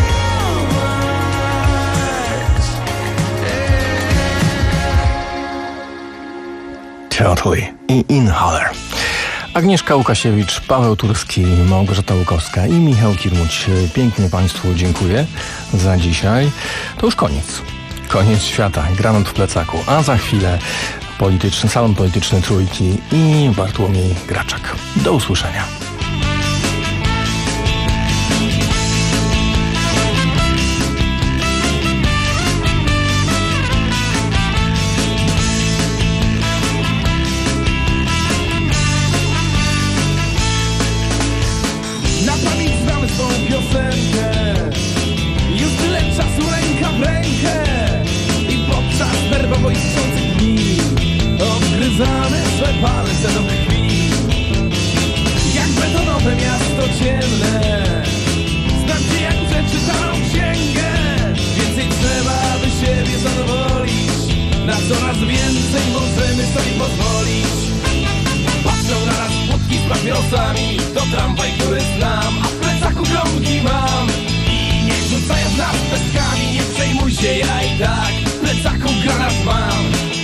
S4: Totally i Inhaler. Agnieszka Łukasiewicz, Paweł Turski, Małgorzata Łukowska i Michał Kirmuć. Pięknie Państwu dziękuję za dzisiaj. To już koniec. Koniec świata. Granat w plecaku. A za chwilę polityczny, salon polityczny Trójki i Bartłomiej Graczak. Do usłyszenia.
S12: Na pamięć znamy swą piosenkę. Już tyle czasu ręka w rękę. I podczas nerwowo istniejących dni odgryzamy swe palce do krwi. Jak betonowe miasto ciemne. Znam cię jak przeczytaną księgę. Więcej trzeba, by siebie zadowolić. Na coraz więcej możemy sobie pozwolić. Patrzą na nas płotki z papierosami. To tramwaj, który znam, a w plecaku gromki mam. I nie rzucają nas pestkami. Nie przejmuj się, ja i tak w plecaku granat mam.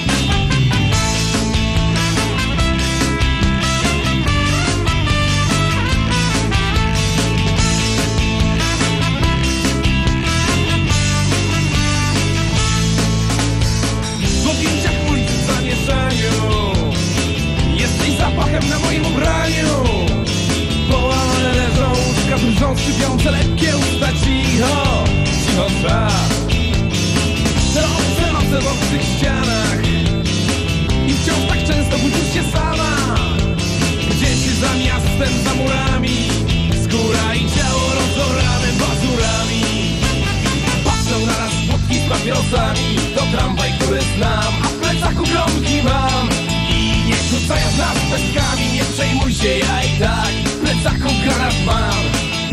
S12: W objęciach ulic w zamieszaniu. Jesteś zapachem na moim ubraniu. Połamane leżą łóżka, drżą szczypiące lekkie usta. Cicho, cicho czas. Te obce noce w obcych ścianach. I wciąż tak często budzisz się sama. Gdzieś za miastem, za murami. Skóra i ciało rozorane pazurami. Patrzą na nas płotki z papierosami. To tramwaj, który znam, a w plecaku gromki mam. I nie rzucają nas pestkami. Nie przejmuj się, ja i tak w plecaku granat mam.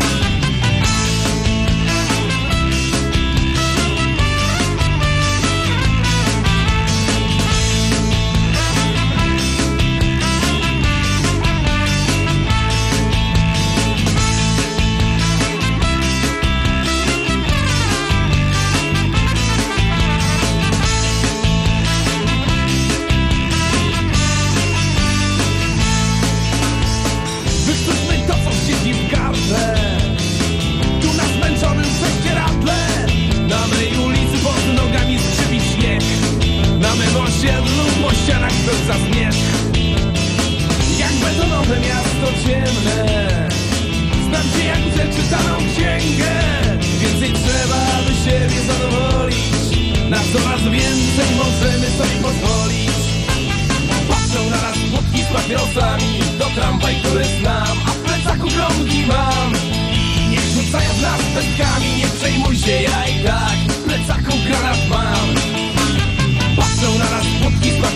S12: Wykrztuśmy to, co siedzi w gardle. Tu na zmęczonym prześcieradle. Na mej ulicy pod nogami skrzypi śnieg. Na mym osiedlu po ścianach pełza zmierzch. Jak betonowe miasto ciemne. Znam cię jak przeczytaną księgę. Więcej trzeba, by siebie zadowolić. Na coraz więcej możemy sobie pozwolić. Patrzą na nas płotki z papierosa.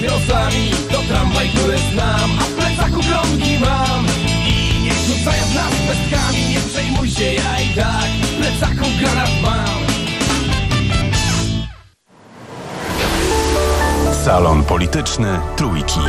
S12: papierosami. To tramwaj, które znam, a w plecaku kromki mam. I nie rzucają w nas pestkami, nie przejmuj się, ja i tak w plecaku granat mam.
S7: Salon Polityczny Trójki.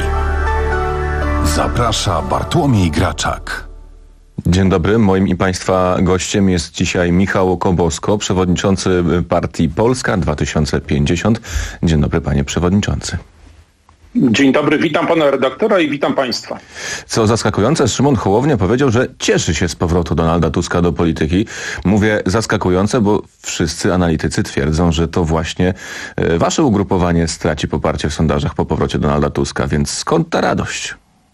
S7: Zaprasza Bartłomiej Graczak.
S4: Dzień dobry, moim i Państwa gościem jest dzisiaj Michał Kobosko, przewodniczący partii Polska dwa tysiące pięćdziesiąt. Dzień dobry, panie przewodniczący.
S13: Dzień dobry, witam pana redaktora i witam państwa.
S4: Co zaskakujące, Szymon Hołownia powiedział, że cieszy się z powrotu Donalda Tuska do polityki. Mówię zaskakujące, bo wszyscy analitycy twierdzą, że to właśnie wasze ugrupowanie straci poparcie w sondażach po powrocie Donalda Tuska, więc skąd ta radość?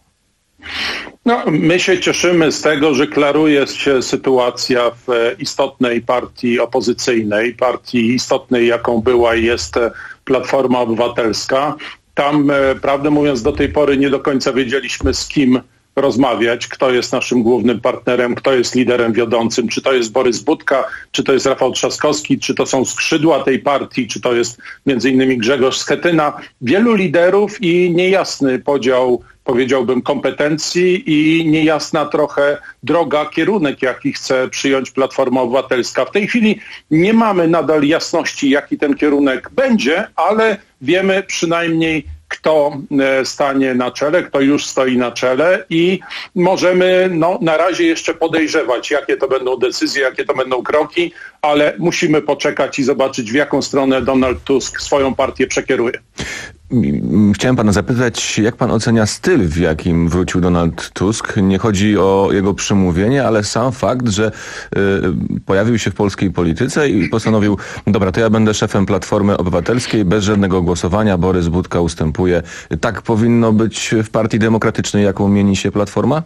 S13: No, my się cieszymy z tego, że klaruje się sytuacja w istotnej partii opozycyjnej, partii istotnej, jaką była i jest Platforma Obywatelska. Tam, prawdę mówiąc, do tej pory nie do końca wiedzieliśmy, z kim rozmawiać, kto jest naszym głównym partnerem, kto jest liderem wiodącym, czy to jest Borys Budka, czy to jest Rafał Trzaskowski, czy to są skrzydła tej partii, czy to jest między innymi Grzegorz Schetyna. Wielu liderów i niejasny podział, powiedziałbym, kompetencji i niejasna trochę droga, kierunek, jaki chce przyjąć Platforma Obywatelska. W tej chwili nie mamy nadal jasności, jaki ten kierunek będzie, ale wiemy przynajmniej, kto stanie na czele, kto już stoi na czele i możemy no, na razie jeszcze podejrzewać, jakie to będą decyzje, jakie to będą kroki, ale musimy poczekać i zobaczyć, w jaką stronę Donald Tusk swoją partię przekieruje.
S4: Chciałem pana zapytać, jak pan ocenia styl, w jakim wrócił Donald Tusk? Nie chodzi o jego przemówienie, ale sam fakt, że y, pojawił się w polskiej polityce i postanowił, dobra, to ja będę szefem Platformy Obywatelskiej, bez żadnego głosowania, Borys Budka ustępuje. Tak powinno być w Partii Demokratycznej, jaką mieni się Platforma?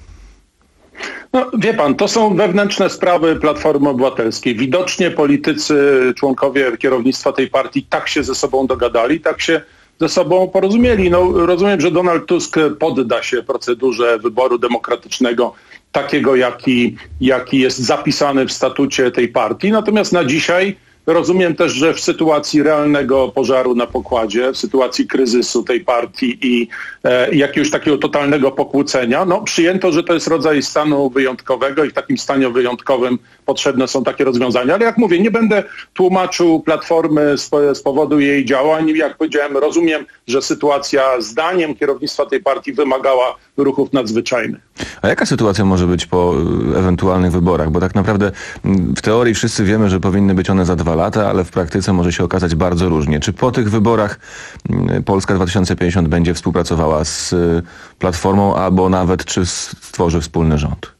S13: No, wie pan, to są wewnętrzne sprawy Platformy Obywatelskiej. Widocznie politycy, członkowie kierownictwa tej partii tak się ze sobą dogadali, tak się ze sobą porozumieli. No, rozumiem, że Donald Tusk podda się procedurze wyboru demokratycznego, takiego jaki, jaki jest zapisany w statucie tej partii. Natomiast na dzisiaj rozumiem też, że w sytuacji realnego pożaru na pokładzie, w sytuacji kryzysu tej partii i e, jakiegoś takiego totalnego pokłócenia, no przyjęto, że to jest rodzaj stanu wyjątkowego i w takim stanie wyjątkowym potrzebne są takie rozwiązania. Ale jak mówię, nie będę tłumaczył Platformy z, z powodu jej działań. Jak powiedziałem, rozumiem, że sytuacja zdaniem kierownictwa tej partii wymagała ruchów nadzwyczajnych.
S4: A jaka sytuacja może być po ewentualnych wyborach? Bo tak naprawdę w teorii wszyscy wiemy, że powinny być one za dwa lata, ale w praktyce może się okazać bardzo różnie. Czy po tych wyborach Polska dwa tysiące pięćdziesiąt będzie współpracowała z Platformą, albo nawet czy stworzy wspólny rząd?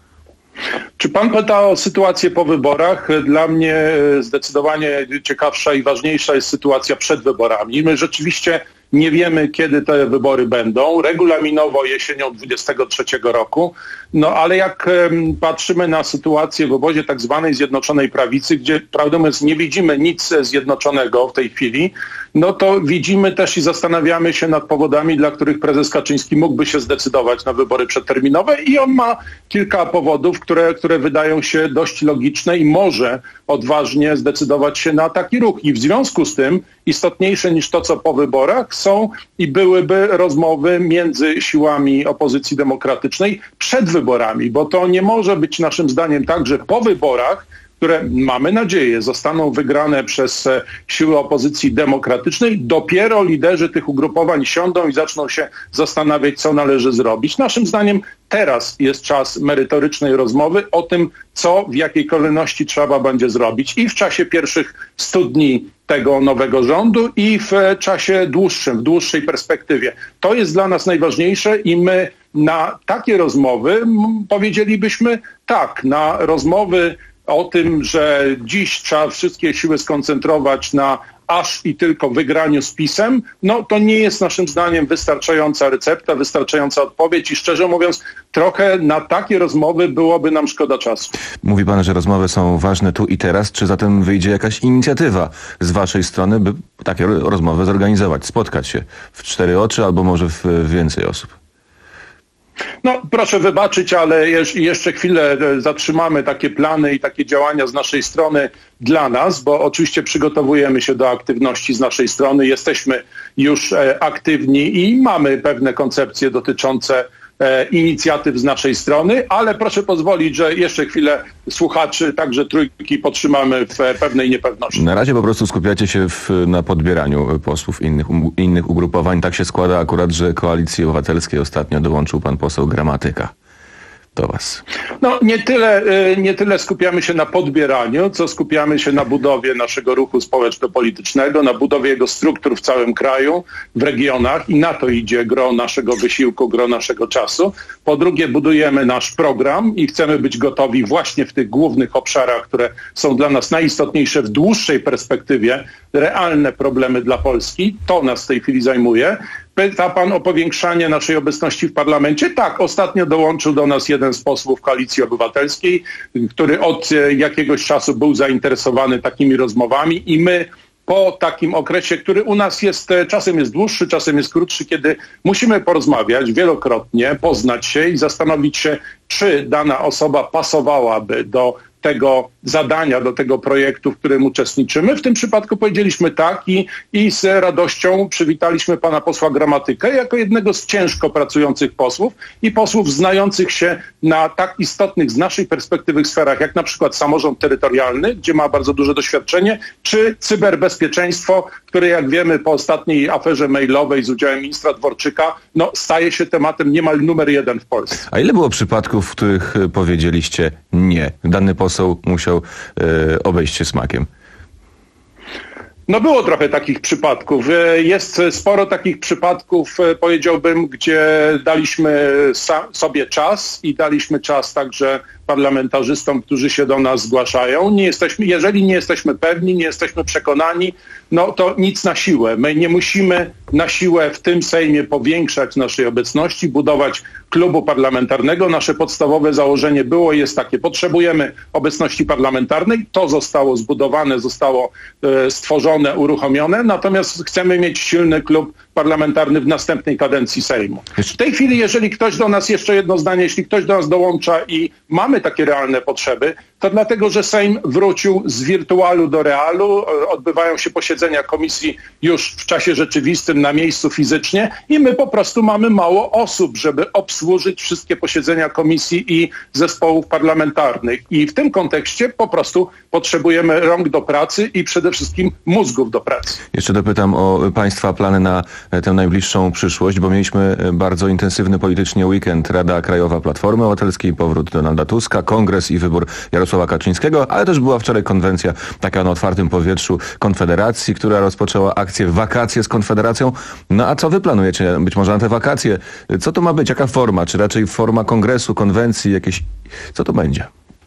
S13: Czy pan pyta o sytuację po wyborach? Dla mnie zdecydowanie ciekawsza i ważniejsza jest sytuacja przed wyborami. My rzeczywiście nie wiemy, kiedy te wybory będą. Regulaminowo jesienią dwudziestego trzeciego roku. No ale jak um, patrzymy na sytuację w obozie tak zwanej Zjednoczonej Prawicy, gdzie prawdę mówiąc nie widzimy nic zjednoczonego w tej chwili, no to widzimy też i zastanawiamy się nad powodami, dla których prezes Kaczyński mógłby się zdecydować na wybory przedterminowe i on ma kilka powodów, które, które wydają się dość logiczne i może odważnie zdecydować się na taki ruch. I w związku z tym istotniejsze niż to, co po wyborach są i byłyby rozmowy między siłami opozycji demokratycznej przed wyborami, bo to nie może być naszym zdaniem tak, że po wyborach, które mamy nadzieję zostaną wygrane przez siły opozycji demokratycznej, dopiero liderzy tych ugrupowań siądą i zaczną się zastanawiać, co należy zrobić. Naszym zdaniem teraz jest czas merytorycznej rozmowy o tym, co w jakiej kolejności trzeba będzie zrobić i w czasie pierwszych stu dni tego nowego rządu i w czasie dłuższym, w dłuższej perspektywie. To jest dla nas najważniejsze i my na takie rozmowy powiedzielibyśmy tak, na rozmowy o tym, że dziś trzeba wszystkie siły skoncentrować na aż i tylko wygraniu z PiS-em, no to nie jest naszym zdaniem wystarczająca recepta, wystarczająca odpowiedź i szczerze mówiąc trochę na takie rozmowy byłoby nam szkoda czasu.
S4: Mówi pan, że rozmowy są ważne tu i teraz. Czy zatem wyjdzie jakaś inicjatywa z waszej strony, by takie rozmowy zorganizować, spotkać się w cztery oczy albo może w więcej osób?
S13: No proszę wybaczyć, ale jeszcze chwilę zatrzymamy takie plany i takie działania z naszej strony dla nas, bo oczywiście przygotowujemy się do aktywności z naszej strony, jesteśmy już aktywni i mamy pewne koncepcje dotyczące inicjatyw z naszej strony, ale proszę pozwolić, że jeszcze chwilę słuchaczy, także Trójki, podtrzymamy w pewnej niepewności.
S3: Na razie po prostu skupiacie się w, na podbieraniu posłów innych, um, innych ugrupowań. Tak się składa akurat, że Koalicji Obywatelskiej ostatnio dołączył pan poseł Gramatyka do was.
S13: No nie tyle, nie tyle skupiamy się na podbieraniu, co skupiamy się na budowie naszego ruchu społeczno-politycznego, na budowie jego struktur w całym kraju, w regionach i na to idzie gro naszego wysiłku, gro naszego czasu. Po drugie, budujemy nasz program i chcemy być gotowi właśnie w tych głównych obszarach, które są dla nas najistotniejsze w dłuższej perspektywie, realne problemy dla Polski. To nas w tej chwili zajmuje. Pyta pan o powiększanie naszej obecności w parlamencie? Tak, ostatnio dołączył do nas jeden z posłów Koalicji Obywatelskiej, który od jakiegoś czasu był zainteresowany takimi rozmowami i my po takim okresie, który u nas jest, czasem jest dłuższy, czasem jest krótszy, kiedy musimy porozmawiać wielokrotnie, poznać się i zastanowić się, czy dana osoba pasowałaby do tego zadania, do tego projektu, w którym uczestniczymy. W tym przypadku powiedzieliśmy tak i, i z radością przywitaliśmy pana posła Gramatykę jako jednego z ciężko pracujących posłów i posłów znających się na tak istotnych z naszej perspektywy sferach, jak na przykład samorząd terytorialny, gdzie ma bardzo duże doświadczenie, czy cyberbezpieczeństwo, które jak wiemy po ostatniej aferze mailowej z udziałem ministra Dworczyka, no staje się tematem niemal numer jeden w Polsce.
S3: A ile było przypadków, w których powiedzieliście nie? Dany poseł musiał e, obejść się smakiem.
S13: No było trochę takich przypadków. Jest sporo takich przypadków, powiedziałbym, gdzie daliśmy sobie czas i daliśmy czas także parlamentarzystom, którzy się do nas zgłaszają. Nie jesteśmy, jeżeli nie jesteśmy pewni, nie jesteśmy przekonani, no to nic na siłę. My nie musimy na siłę w tym Sejmie powiększać naszej obecności, budować klubu parlamentarnego. Nasze podstawowe założenie było i jest takie. Potrzebujemy obecności parlamentarnej. To zostało zbudowane, zostało e, stworzone, uruchomione. Natomiast chcemy mieć silny klub parlamentarny w następnej kadencji Sejmu. W tej chwili, jeżeli ktoś do nas, jeszcze jedno zdanie, jeśli ktoś do nas dołącza i mamy takie realne potrzeby, to dlatego, że Sejm wrócił z wirtualu do realu, odbywają się posiedzenia komisji już w czasie rzeczywistym na miejscu fizycznie i my po prostu mamy mało osób, żeby obsłużyć wszystkie posiedzenia komisji i zespołów parlamentarnych. I w tym kontekście po prostu potrzebujemy rąk do pracy i przede wszystkim mózgów do pracy.
S3: Jeszcze dopytam o państwa plany na tę najbliższą przyszłość, bo mieliśmy bardzo intensywny politycznie weekend. Rada Krajowa Platformy Obywatelskiej, powrót Donalda Tuska, kongres i wybór Jarosława Kaczyńskiego, ale też była wczoraj konwencja taka na otwartym powietrzu Konfederacji, która rozpoczęła akcję Wakacje z Konfederacją. No a co wy planujecie? Być może na te wakacje? Co to ma być? Jaka forma? Czy raczej forma kongresu, konwencji, jakieś... Co to będzie?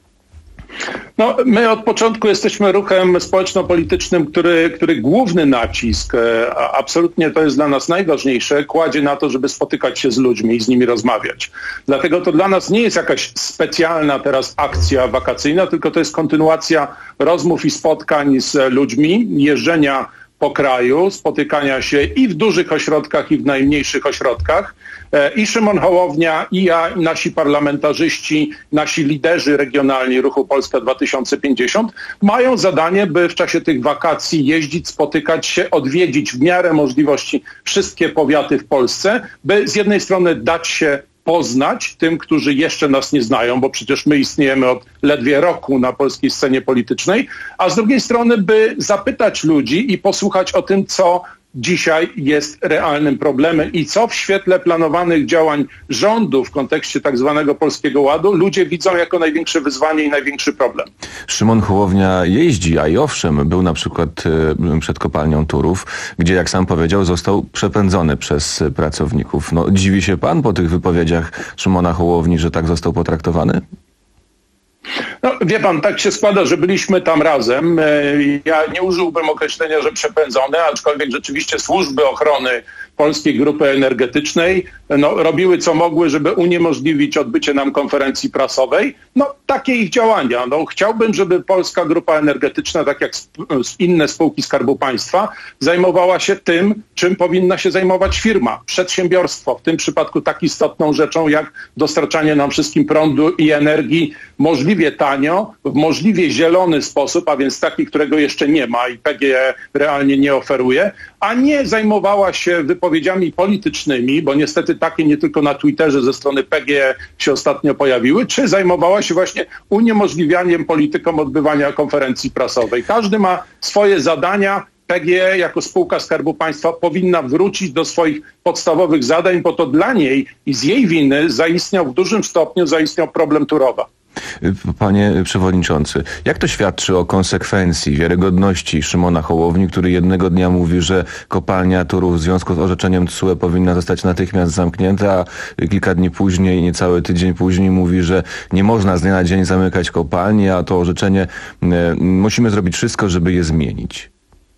S13: No, my od początku jesteśmy ruchem społeczno-politycznym, który, który główny nacisk, e, absolutnie to jest dla nas najważniejsze, kładzie na to, żeby spotykać się z ludźmi i z nimi rozmawiać. Dlatego to dla nas nie jest jakaś specjalna teraz akcja wakacyjna, tylko to jest kontynuacja rozmów i spotkań z ludźmi, jeżdżenia po kraju, spotykania się i w dużych ośrodkach, i w najmniejszych ośrodkach. I Szymon Hołownia, i ja, i nasi parlamentarzyści, nasi liderzy regionalni Ruchu Polska dwa tysiące pięćdziesiąt mają zadanie, by w czasie tych wakacji jeździć, spotykać się, odwiedzić w miarę możliwości wszystkie powiaty w Polsce, by z jednej strony dać się poznać tym, którzy jeszcze nas nie znają, bo przecież my istniejemy od ledwie roku na polskiej scenie politycznej, a z drugiej strony, by zapytać ludzi i posłuchać o tym, co dzisiaj jest realnym problemem i co w świetle planowanych działań rządu w kontekście tak zwanego Polskiego Ładu ludzie widzą jako największe wyzwanie i największy problem.
S3: Szymon Hołownia jeździ, a i owszem, był na przykład y, przed kopalnią Turów, gdzie jak sam powiedział, został przepędzony przez pracowników. No, dziwi się pan po tych wypowiedziach Szymona Hołowni, że tak został potraktowany?
S13: No, wie pan, tak się składa, że byliśmy tam razem. Ja nie użyłbym określenia, że przepędzone, aczkolwiek rzeczywiście służby ochrony Polskiej Grupy Energetycznej no, robiły co mogły, żeby uniemożliwić odbycie nam konferencji prasowej. No takie ich działania. No, chciałbym, żeby Polska Grupa Energetyczna, tak jak sp- inne spółki Skarbu Państwa, zajmowała się tym, czym powinna się zajmować firma, przedsiębiorstwo. W tym przypadku tak istotną rzeczą jak dostarczanie nam wszystkim prądu i energii możliwie tanio, w możliwie zielony sposób, a więc taki, którego jeszcze nie ma i P G E realnie nie oferuje, a nie zajmowała się wypowiedziami politycznymi, bo niestety takie nie tylko na Twitterze ze strony P G E się ostatnio pojawiły, czy zajmowała się właśnie uniemożliwianiem politykom odbywania konferencji prasowej. Każdy ma swoje zadania. P G E jako spółka Skarbu Państwa powinna wrócić do swoich podstawowych zadań, bo to dla niej i z jej winy zaistniał w dużym stopniu zaistniał problem Turowa.
S3: Panie przewodniczący, jak to świadczy o konsekwencji, wiarygodności Szymona Hołowni, który jednego dnia mówi, że kopalnia Turów w związku z orzeczeniem T S U E powinna zostać natychmiast zamknięta, a kilka dni później, niecały tydzień później mówi, że nie można z dnia na dzień zamykać kopalni, a to orzeczenie e, musimy zrobić wszystko, żeby je zmienić.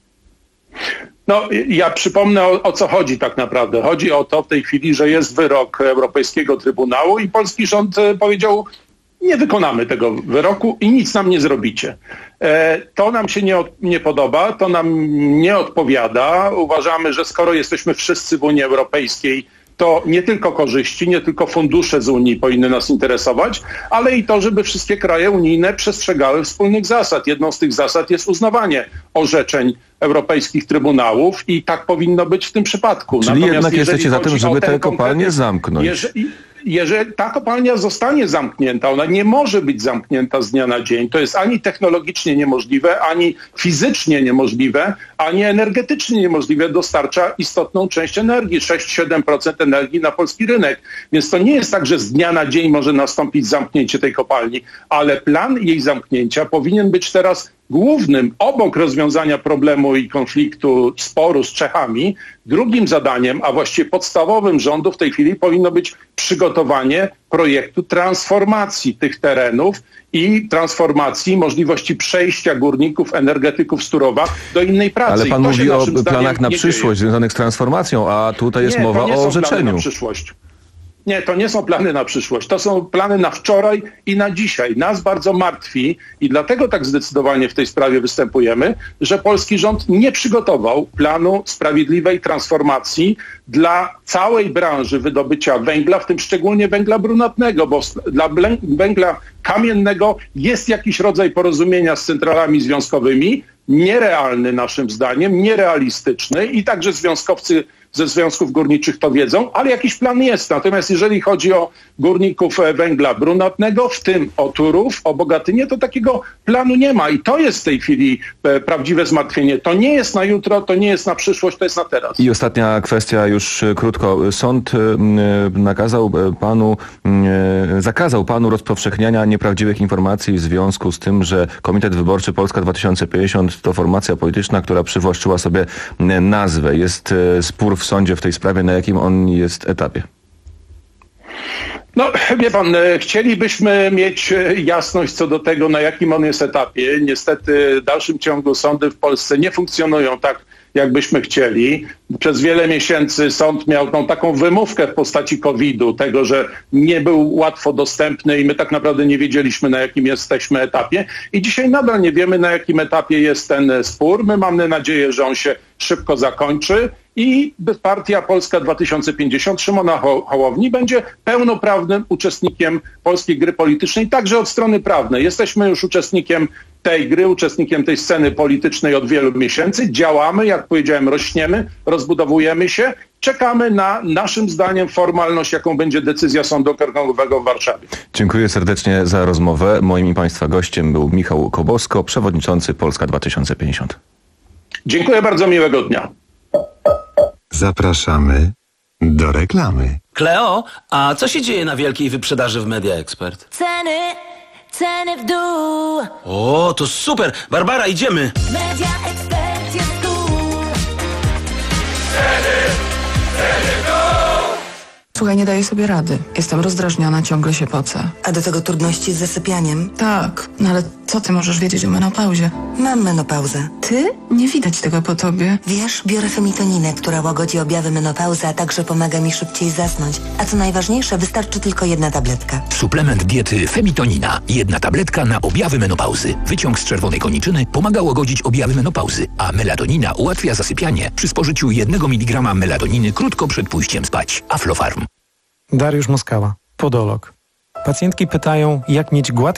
S13: No, ja przypomnę o, o co chodzi tak naprawdę. Chodzi o to w tej chwili, że jest wyrok Europejskiego Trybunału i polski rząd powiedział, nie wykonamy tego wyroku i nic nam nie zrobicie. E, to nam się nie, od, nie podoba, to nam nie odpowiada. Uważamy, że skoro jesteśmy wszyscy w Unii Europejskiej, to nie tylko korzyści, nie tylko fundusze z Unii powinny nas interesować, ale i to, żeby wszystkie kraje unijne przestrzegały wspólnych zasad. Jedną z tych zasad jest uznawanie orzeczeń europejskich trybunałów i tak powinno być w tym przypadku.
S3: Czyli
S13: Natomiast
S3: jednak jesteście za tym, żeby te kopalnie
S13: konkrety,
S3: zamknąć.
S13: Jeżeli, jeżeli ta kopalnia zostanie zamknięta, ona nie może być zamknięta z dnia na dzień. To jest ani technologicznie niemożliwe, ani fizycznie niemożliwe, ani energetycznie niemożliwe. Dostarcza istotną część energii, sześć do siedmiu procent energii na polski rynek. Więc to nie jest tak, że z dnia na dzień może nastąpić zamknięcie tej kopalni, ale plan jej zamknięcia powinien być teraz głównym, obok rozwiązania problemu i konfliktu, sporu z Czechami, drugim zadaniem, a właściwie podstawowym rządu w tej chwili powinno być przygotowanie projektu transformacji tych terenów i transformacji możliwości przejścia górników, energetyków z Turowa do innej pracy.
S3: Ale pan
S13: I to
S3: mówi
S13: się
S3: o
S13: naszym
S3: planach na
S13: nie
S3: przyszłość
S13: dzieje.
S3: związanych z transformacją, a tutaj jest
S13: nie,
S3: mowa
S13: to nie
S3: o
S13: są
S3: orzeczeniu.
S13: plany na przyszłość. Nie, to nie są plany na przyszłość. To są plany na wczoraj i na dzisiaj. Nas bardzo martwi i dlatego tak zdecydowanie w tej sprawie występujemy, że polski rząd nie przygotował planu sprawiedliwej transformacji dla całej branży wydobycia węgla, w tym szczególnie węgla brunatnego, bo dla węgla kamiennego jest jakiś rodzaj porozumienia z centralami związkowymi, nierealny naszym zdaniem, nierealistyczny i także związkowcy ze związków górniczych to wiedzą, ale jakiś plan jest. Natomiast jeżeli chodzi o górników węgla brunatnego, w tym o Turów, o Bogatynię, to takiego planu nie ma i to jest w tej chwili e, prawdziwe zmartwienie. To nie jest na jutro, to nie jest na przyszłość, to jest na teraz.
S3: I ostatnia kwestia, już krótko. Sąd nakazał panu, zakazał panu rozpowszechniania nieprawdziwych informacji w związku z tym, że Komitet Wyborczy Polska dwa tysiące pięćdziesiąt to formacja polityczna, która przywłaszczyła sobie nazwę. Jest spór w sądzie w tej sprawie, na jakim on jest etapie?
S13: No, wie pan, chcielibyśmy mieć jasność co do tego, na jakim on jest etapie. Niestety w dalszym ciągu sądy w Polsce nie funkcjonują tak, jakbyśmy chcieli. Przez wiele miesięcy sąd miał tą taką wymówkę w postaci kowida, tego, że nie był łatwo dostępny i my tak naprawdę nie wiedzieliśmy, na jakim jesteśmy etapie. I dzisiaj nadal nie wiemy, na jakim etapie jest ten spór. My mamy nadzieję, że on się szybko zakończy i Partia Polska dwa tysiące pięćdziesiąt Szymona Ho- Hołowni będzie pełnoprawnym uczestnikiem polskiej gry politycznej, także od strony prawnej. Jesteśmy już uczestnikiem tej gry, uczestnikiem tej sceny politycznej od wielu miesięcy. Działamy, jak powiedziałem, rośniemy, rozbudowujemy się. Czekamy na naszym zdaniem formalność, jaką będzie decyzja Sądu Okręgowego w Warszawie.
S3: Dziękuję serdecznie za rozmowę. Moim i Państwa gościem był Michał Kobosko, przewodniczący Polska dwa tysiące pięćdziesiąt.
S13: Dziękuję bardzo, miłego dnia.
S7: Zapraszamy do reklamy.
S14: Kleo, a co się dzieje na wielkiej wyprzedaży w Media Expert?
S6: Ceny, ceny w dół.
S14: O, to super! Barbara, idziemy!
S6: Media Expert jest tu.
S12: Ceny, ceny w dół.
S15: Słuchaj, nie daję sobie rady. Jestem rozdrażniona, ciągle się pocę.
S16: A do tego trudności z zasypianiem?
S15: Tak, no ale co ty możesz wiedzieć o menopauzie?
S16: Mam menopauzę.
S15: Ty? Nie widać tego po tobie.
S16: Wiesz, biorę femitoninę, która łagodzi objawy menopauzy, a także pomaga mi szybciej zasnąć. A co najważniejsze, wystarczy tylko jedna tabletka.
S17: Suplement diety Femitonina. Jedna tabletka na objawy menopauzy. Wyciąg z czerwonej koniczyny pomaga łagodzić objawy menopauzy, a melatonina ułatwia zasypianie przy spożyciu jednego miligrama melatoniny krótko przed pójściem spać. Aflofarm.
S18: Dariusz Moskała, podolog. Pacjentki pytają, jak mieć gładki